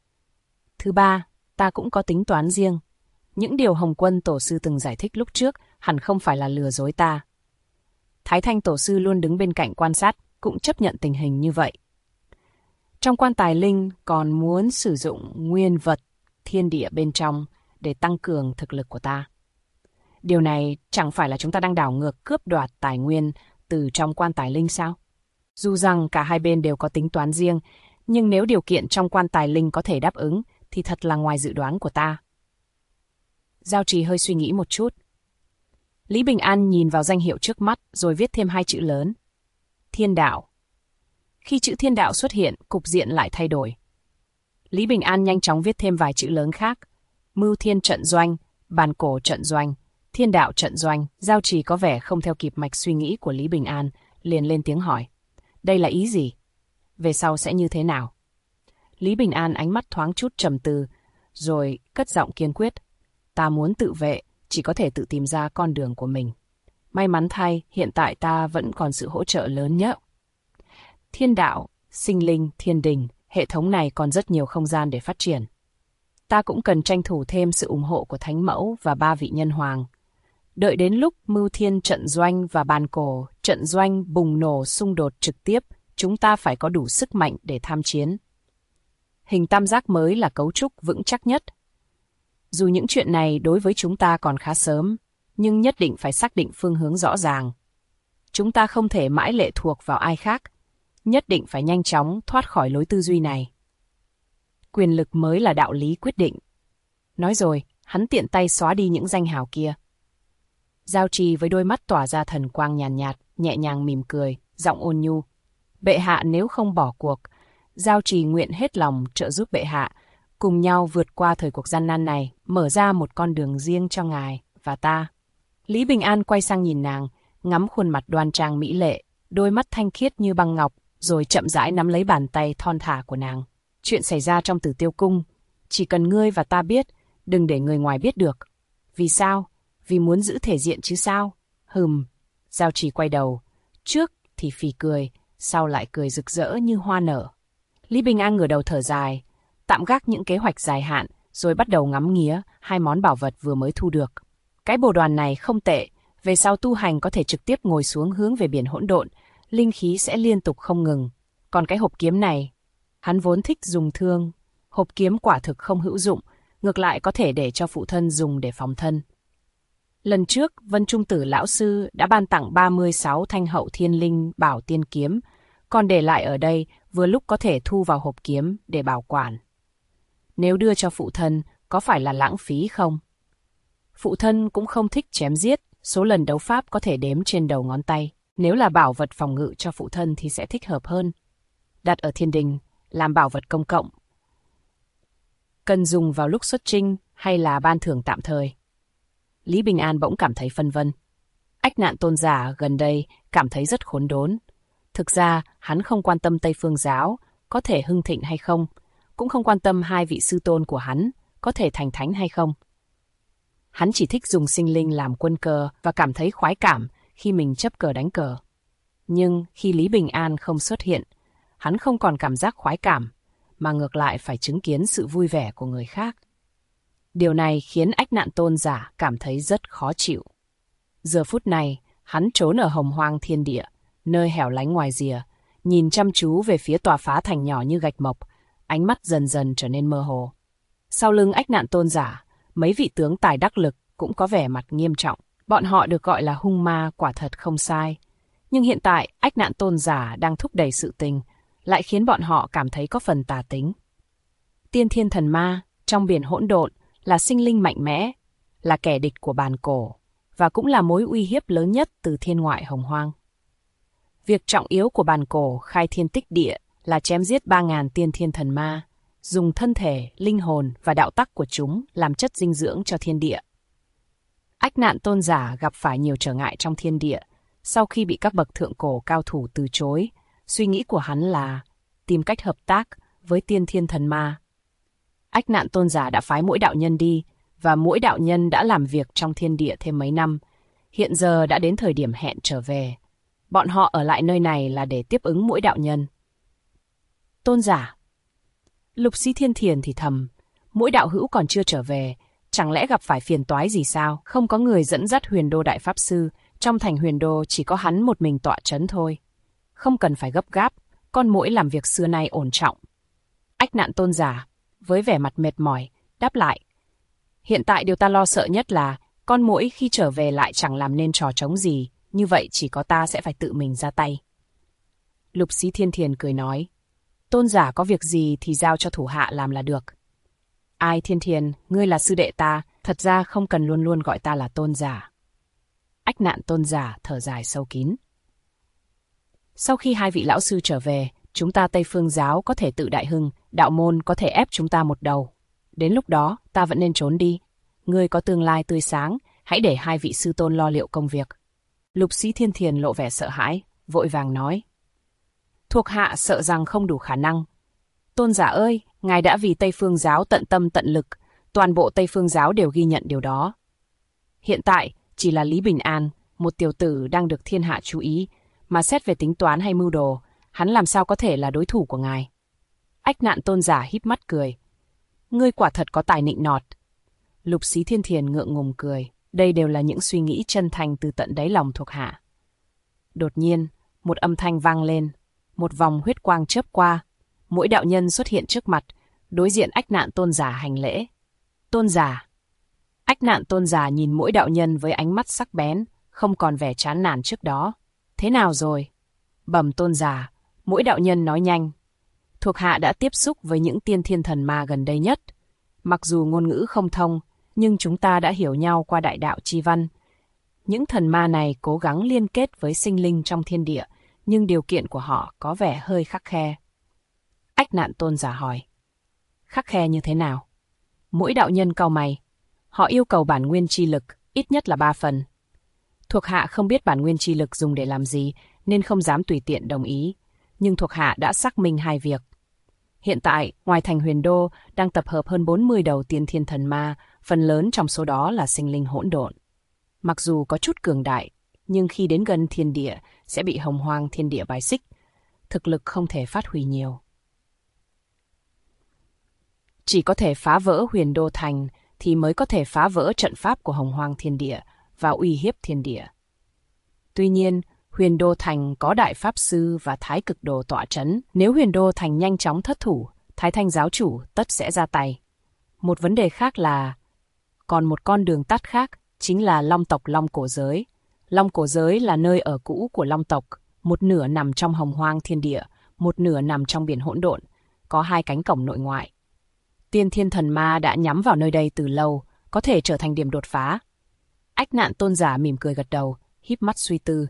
Thứ ba, ta cũng có tính toán riêng. Những điều Hồng Quân tổ sư từng giải thích lúc trước hẳn không phải là lừa dối ta. Thái Thanh tổ sư luôn đứng bên cạnh quan sát, cũng chấp nhận tình hình như vậy. Trong quan tài linh còn muốn sử dụng nguyên vật thiên địa bên trong để tăng cường thực lực của ta. Điều này chẳng phải là chúng ta đang đảo ngược cướp đoạt tài nguyên từ trong quan tài linh sao? Dù rằng cả hai bên đều có tính toán riêng, nhưng nếu điều kiện trong quan tài linh có thể đáp ứng, thì thật là ngoài dự đoán của ta. Giao Trì hơi suy nghĩ một chút. Lý Bình An nhìn vào danh hiệu trước mắt rồi viết thêm 2 chữ lớn. Thiên đạo. Khi chữ thiên đạo xuất hiện, cục diện lại thay đổi. Lý Bình An nhanh chóng viết thêm vài chữ lớn khác. Mưu thiên trận doanh, bàn cổ trận doanh, thiên đạo trận doanh. Giao Trì có vẻ không theo kịp mạch suy nghĩ của Lý Bình An, liền lên tiếng hỏi. Đây là ý gì? Về sau sẽ như thế nào? Lý Bình An ánh mắt thoáng chút trầm tư, rồi cất giọng kiên quyết. Ta muốn tự vệ, chỉ có thể tự tìm ra con đường của mình. May mắn thay, hiện tại ta vẫn còn sự hỗ trợ lớn nhất. Thiên đạo, sinh linh, thiên đình, hệ thống này còn rất nhiều không gian để phát triển. Ta cũng cần tranh thủ thêm sự ủng hộ của Thánh Mẫu và 3 vị nhân hoàng. Đợi đến lúc Mưu Thiên trận doanh và bàn cổ trận doanh bùng nổ xung đột trực tiếp, chúng ta phải có đủ sức mạnh để tham chiến. Hình tam giác mới là cấu trúc vững chắc nhất. Dù những chuyện này đối với chúng ta còn khá sớm, nhưng nhất định phải xác định phương hướng rõ ràng. Chúng ta không thể mãi lệ thuộc vào ai khác, nhất định phải nhanh chóng thoát khỏi lối tư duy này. Quyền lực mới là đạo lý quyết định. Nói rồi, hắn tiện tay xóa đi những danh hào kia. Giao Trì với đôi mắt tỏa ra thần quang nhàn nhạt, nhẹ nhàng mỉm cười, giọng ôn nhu. Bệ hạ nếu không bỏ cuộc, Giao Trì nguyện hết lòng trợ giúp bệ hạ, cùng nhau vượt qua thời cuộc gian nan này, mở ra một con đường riêng cho ngài và ta. Lý Bình An quay sang nhìn nàng, ngắm khuôn mặt đoan trang mỹ lệ, đôi mắt thanh khiết như băng ngọc, rồi chậm rãi nắm lấy bàn tay thon thả của nàng. Chuyện xảy ra trong Tử Tiêu Cung, chỉ cần ngươi và ta biết, đừng để người ngoài biết được. Vì sao? Vì muốn giữ thể diện chứ sao? Giao Trì quay đầu, trước thì phì cười, sau lại cười rực rỡ như hoa nở. Lý Bình An ngửa đầu thở dài, tạm gác những kế hoạch dài hạn, rồi bắt đầu ngắm nghía hai món bảo vật vừa mới thu được. Cái bồ đoàn này không tệ, về sau tu hành có thể trực tiếp ngồi xuống hướng về biển hỗn độn, linh khí sẽ liên tục không ngừng. Còn cái hộp kiếm này, hắn vốn thích dùng thương, hộp kiếm quả thực không hữu dụng, ngược lại có thể để cho phụ thân dùng để phòng thân. Lần trước, Vân Trung Tử lão sư đã ban tặng 36 thanh hậu thiên linh bảo tiên kiếm, còn để lại ở đây vừa lúc có thể thu vào hộp kiếm để bảo quản. Nếu đưa cho phụ thân, có phải là lãng phí không? Phụ thân cũng không thích chém giết, số lần đấu pháp có thể đếm trên đầu ngón tay. Nếu là bảo vật phòng ngự cho phụ thân thì sẽ thích hợp hơn. Đặt ở thiên đình, làm bảo vật công cộng. Cần dùng vào lúc xuất chinh hay là ban thưởng tạm thời? Lý Bình An bỗng cảm thấy phân vân. Ách Nạn tôn giả gần đây cảm thấy rất khốn đốn. Thực ra, hắn không quan tâm Tây Phương giáo có thể hưng thịnh hay không, cũng không quan tâm hai vị sư tôn của hắn có thể thành thánh hay không. Hắn chỉ thích dùng sinh linh làm quân cờ và cảm thấy khoái cảm khi mình chấp cờ đánh cờ. Nhưng khi Lý Bình An không xuất hiện, hắn không còn cảm giác khoái cảm, mà ngược lại phải chứng kiến sự vui vẻ của người khác. Điều này khiến Ách Nạn tôn giả cảm thấy rất khó chịu. Giờ phút này, hắn trốn ở Hồng Hoang thiên địa, nơi hẻo lánh ngoài rìa, nhìn chăm chú về phía tòa phá thành nhỏ như gạch mộc, ánh mắt dần dần trở nên mơ hồ. Sau lưng Ách Nạn tôn giả, mấy vị tướng tài đắc lực cũng có vẻ mặt nghiêm trọng. Bọn họ được gọi là hung ma quả thật không sai. Nhưng hiện tại, Ách Nạn tôn giả đang thúc đẩy sự tình, lại khiến bọn họ cảm thấy có phần tà tính. Tiên thiên thần ma, trong biển hỗn độn, là sinh linh mạnh mẽ, là kẻ địch của bàn cổ, và cũng là mối uy hiếp lớn nhất từ thiên ngoại hồng hoang. Việc trọng yếu của bàn cổ khai thiên tích địa là chém giết 3.000 tiên thiên thần ma, dùng thân thể, linh hồn và đạo tắc của chúng làm chất dinh dưỡng cho thiên địa. Ách Nạn tôn giả gặp phải nhiều trở ngại trong thiên địa, sau khi bị các bậc thượng cổ cao thủ từ chối, suy nghĩ của hắn là tìm cách hợp tác với tiên thiên thần ma. Ách Nạn tôn giả đã phái mỗi đạo nhân đi, và mỗi đạo nhân đã làm việc trong thiên địa thêm mấy năm. Hiện giờ đã đến thời điểm hẹn trở về. Bọn họ ở lại nơi này là để tiếp ứng mỗi đạo nhân. Tôn giả. Lục Sĩ Thiên Thiền thì thầm, mỗi đạo hữu còn chưa trở về, chẳng lẽ gặp phải phiền toái gì sao? Không có người dẫn dắt Huyền Đô Đại Pháp Sư, trong thành Huyền Đô chỉ có hắn một mình tọa trấn thôi. Không cần phải gấp gáp, con muỗi làm việc xưa nay ổn trọng. Ách Nạn tôn giả, với vẻ mặt mệt mỏi, đáp lại. Hiện tại điều ta lo sợ nhất là con muỗi khi trở về lại chẳng làm nên trò trống gì, như vậy chỉ có ta sẽ phải tự mình ra tay. Lục Sĩ Thiên Thiền cười nói, tôn giả có việc gì thì giao cho thủ hạ làm là được. Ai Thiên Thiền, ngươi là sư đệ ta, thật ra không cần luôn luôn gọi ta là tôn giả. Ách Nạn tôn giả thở dài sâu kín. Sau khi hai vị lão sư trở về, chúng ta Tây Phương giáo có thể tự đại hưng, đạo môn có thể ép chúng ta một đầu. Đến lúc đó, ta vẫn nên trốn đi. Ngươi có tương lai tươi sáng, hãy để hai vị sư tôn lo liệu công việc. Lục Sĩ Thiên Thiền lộ vẻ sợ hãi, vội vàng nói. Thuộc hạ sợ rằng không đủ khả năng. Tôn giả ơi, ngài đã vì Tây Phương giáo tận tâm tận lực, toàn bộ Tây Phương giáo đều ghi nhận điều đó. Hiện tại, chỉ là Lý Bình An, một tiểu tử đang được thiên hạ chú ý, mà xét về tính toán hay mưu đồ, hắn làm sao có thể là đối thủ của ngài. Ách Nạn tôn giả híp mắt cười. Ngươi quả thật có tài nịnh nọt. Lục Sĩ Thiên Thiền ngượng ngùng cười. Đây đều là những suy nghĩ chân thành từ tận đáy lòng thuộc hạ. Đột nhiên, một âm thanh vang lên. Một vòng huyết quang chớp qua. Mỗi đạo nhân xuất hiện trước mặt, đối diện Ách Nạn tôn giả hành lễ. Tôn giả. Ách Nạn tôn giả nhìn mỗi đạo nhân với ánh mắt sắc bén, không còn vẻ chán nản trước đó. Thế nào rồi? Bẩm tôn giả, mỗi đạo nhân nói nhanh. Thuộc hạ đã tiếp xúc với những tiên thiên thần ma gần đây nhất. Mặc dù ngôn ngữ không thông, nhưng chúng ta đã hiểu nhau qua đại đạo chi văn. Những thần ma này cố gắng liên kết với sinh linh trong thiên địa, nhưng điều kiện của họ có vẻ hơi khắt khe. Ách Nạn Tôn giả hỏi. Khắt khe như thế nào? Mỗi đạo nhân cau mày. Họ yêu cầu bản nguyên chi lực, ít nhất là 3 phần. Thuộc hạ không biết bản nguyên chi lực dùng để làm gì, nên không dám tùy tiện đồng ý. Nhưng thuộc hạ đã xác minh 2 việc. Hiện tại, ngoài thành Huyền Đô, đang tập hợp hơn 40 đầu tiên thiên thần ma, phần lớn trong số đó là sinh linh hỗn độn. Mặc dù có chút cường đại, nhưng khi đến gần thiên địa, sẽ bị hồng hoang thiên địa bài xích. Thực lực không thể phát huy nhiều. Chỉ có thể phá vỡ Huyền Đô Thành, thì mới có thể phá vỡ trận pháp của hồng hoang thiên địa và uy hiếp thiên địa. Tuy nhiên, Huyền Đô Thành có Đại Pháp Sư và Thái Cực Đồ tọa trấn. Nếu Huyền Đô Thành nhanh chóng thất thủ, Thái Thanh giáo chủ tất sẽ ra tay. Một vấn đề khác là, còn một con đường tắt khác, chính là Long tộc Long Cổ Giới. Long Cổ Giới là nơi ở cũ của Long tộc, một nửa nằm trong hồng hoang thiên địa, một nửa nằm trong biển hỗn độn, có 2 cánh cổng nội ngoại. Tiên thiên thần ma đã nhắm vào nơi đây từ lâu, có thể trở thành điểm đột phá. Ách Nạn Tôn giả mỉm cười gật đầu, híp mắt suy tư.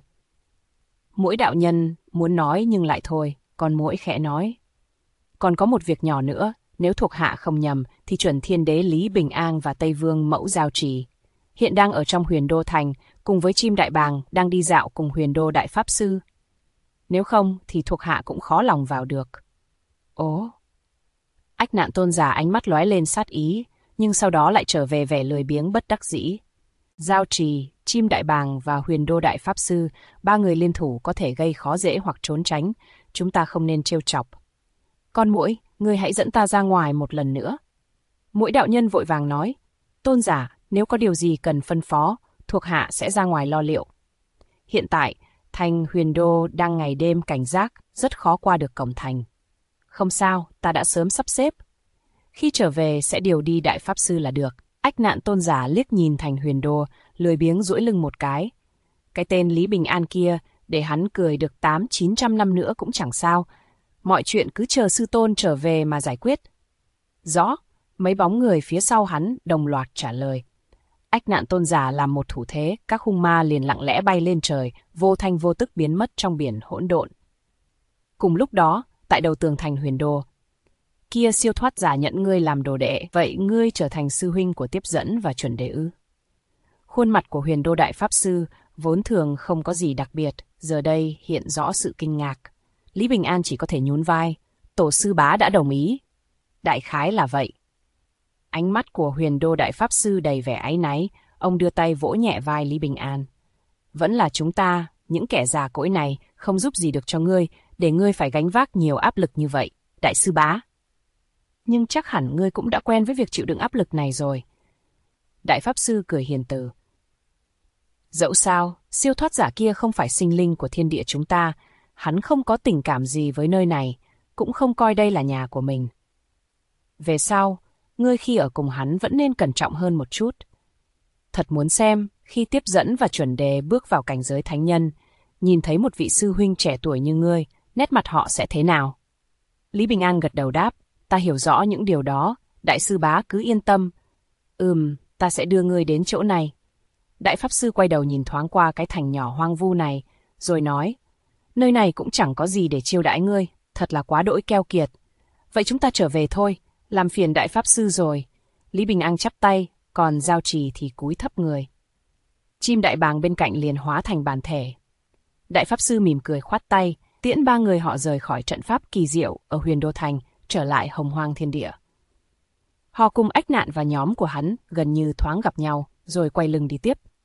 Mỗi đạo nhân muốn nói nhưng lại thôi, còn mỗi khẽ nói. Còn có một việc nhỏ nữa, nếu thuộc hạ không nhầm thì Chuẩn Thiên Đế Lý Bình An và Tây Vương Mẫu Giao Trì hiện đang ở trong Huyền Đô Thành, cùng với Chim Đại Bàng đang đi dạo cùng Huyền Đô Đại Pháp Sư. Nếu không thì thuộc hạ cũng khó lòng vào được. Ồ! Ách Nạn Tôn giả ánh mắt lóe lên sát ý, nhưng sau đó lại trở về vẻ lười biếng bất đắc dĩ. Giao Trì, Chim Đại Bàng và Huyền Đô Đại Pháp Sư, 3 người liên thủ có thể gây khó dễ hoặc trốn tránh, chúng ta không nên trêu chọc. Con Muỗi, ngươi hãy dẫn ta ra ngoài một lần nữa. Muỗi đạo nhân vội vàng nói, Tôn giả, nếu có điều gì cần phân phó, thuộc hạ sẽ ra ngoài lo liệu. Hiện tại, thành Huyền Đô đang ngày đêm cảnh giác, rất khó qua được cổng thành. Không sao, ta đã sớm sắp xếp. Khi trở về sẽ điều đi Đại Pháp Sư là được. Ách Nạn Tôn giả liếc nhìn thành Huyền Đô, lười biếng duỗi lưng một cái. Cái tên Lý Bình An kia, để hắn cười được 800-900 năm nữa cũng chẳng sao. Mọi chuyện cứ chờ sư tôn trở về mà giải quyết. Rõ, mấy bóng người phía sau hắn đồng loạt trả lời. Ách Nạn Tôn giả làm một thủ thế, các hung ma liền lặng lẽ bay lên trời, vô thanh vô tức biến mất trong biển hỗn độn. Cùng lúc đó, tại đầu tường thành Huyền Đô, kia siêu thoát giả nhận ngươi làm đồ đệ, vậy ngươi trở thành sư huynh của tiếp dẫn và chuẩn đề ư? Khuôn mặt của Huyền Đô Đại Pháp Sư vốn thường không có gì đặc biệt, giờ đây hiện rõ sự kinh ngạc. Lý Bình An chỉ có thể nhún vai, tổ sư bá đã đồng ý. Đại khái là vậy. Ánh mắt của Huyền Đô Đại Pháp Sư đầy vẻ áy náy, ông đưa tay vỗ nhẹ vai Lý Bình An. Vẫn là chúng ta, những kẻ già cỗi này, không giúp gì được cho ngươi, để ngươi phải gánh vác nhiều áp lực như vậy, đại sư bá. Nhưng chắc hẳn ngươi cũng đã quen với việc chịu đựng áp lực này rồi. Đại Pháp Sư cười hiền từ. Dẫu sao, siêu thoát giả kia không phải sinh linh của thiên địa chúng ta, hắn không có tình cảm gì với nơi này, cũng không coi đây là nhà của mình. Về sau, ngươi khi ở cùng hắn vẫn nên cẩn trọng hơn một chút. Thật muốn xem, khi tiếp dẫn và chuẩn đề bước vào cảnh giới thánh nhân, nhìn thấy một vị sư huynh trẻ tuổi như ngươi, nét mặt họ sẽ thế nào? Lý Bình An gật đầu đáp, ta hiểu rõ những điều đó, đại sư bá cứ yên tâm. Ta sẽ đưa ngươi đến chỗ này. Đại Pháp Sư quay đầu nhìn thoáng qua cái thành nhỏ hoang vu này, rồi nói, nơi này cũng chẳng có gì để chiêu đãi ngươi, thật là quá đỗi keo kiệt. Vậy chúng ta trở về thôi, làm phiền Đại Pháp Sư rồi. Lý Bình An chắp tay, còn Giao Trì thì cúi thấp người. Chim Đại Bàng bên cạnh liền hóa thành bản thể. Đại Pháp Sư mỉm cười khoát tay, tiễn 3 người họ rời khỏi trận pháp kỳ diệu ở Huyền Đô Thành, trở lại hồng hoang thiên địa. Họ cùng Ách Nạn và nhóm của hắn gần như thoáng gặp nhau, rồi quay lưng đi tiếp.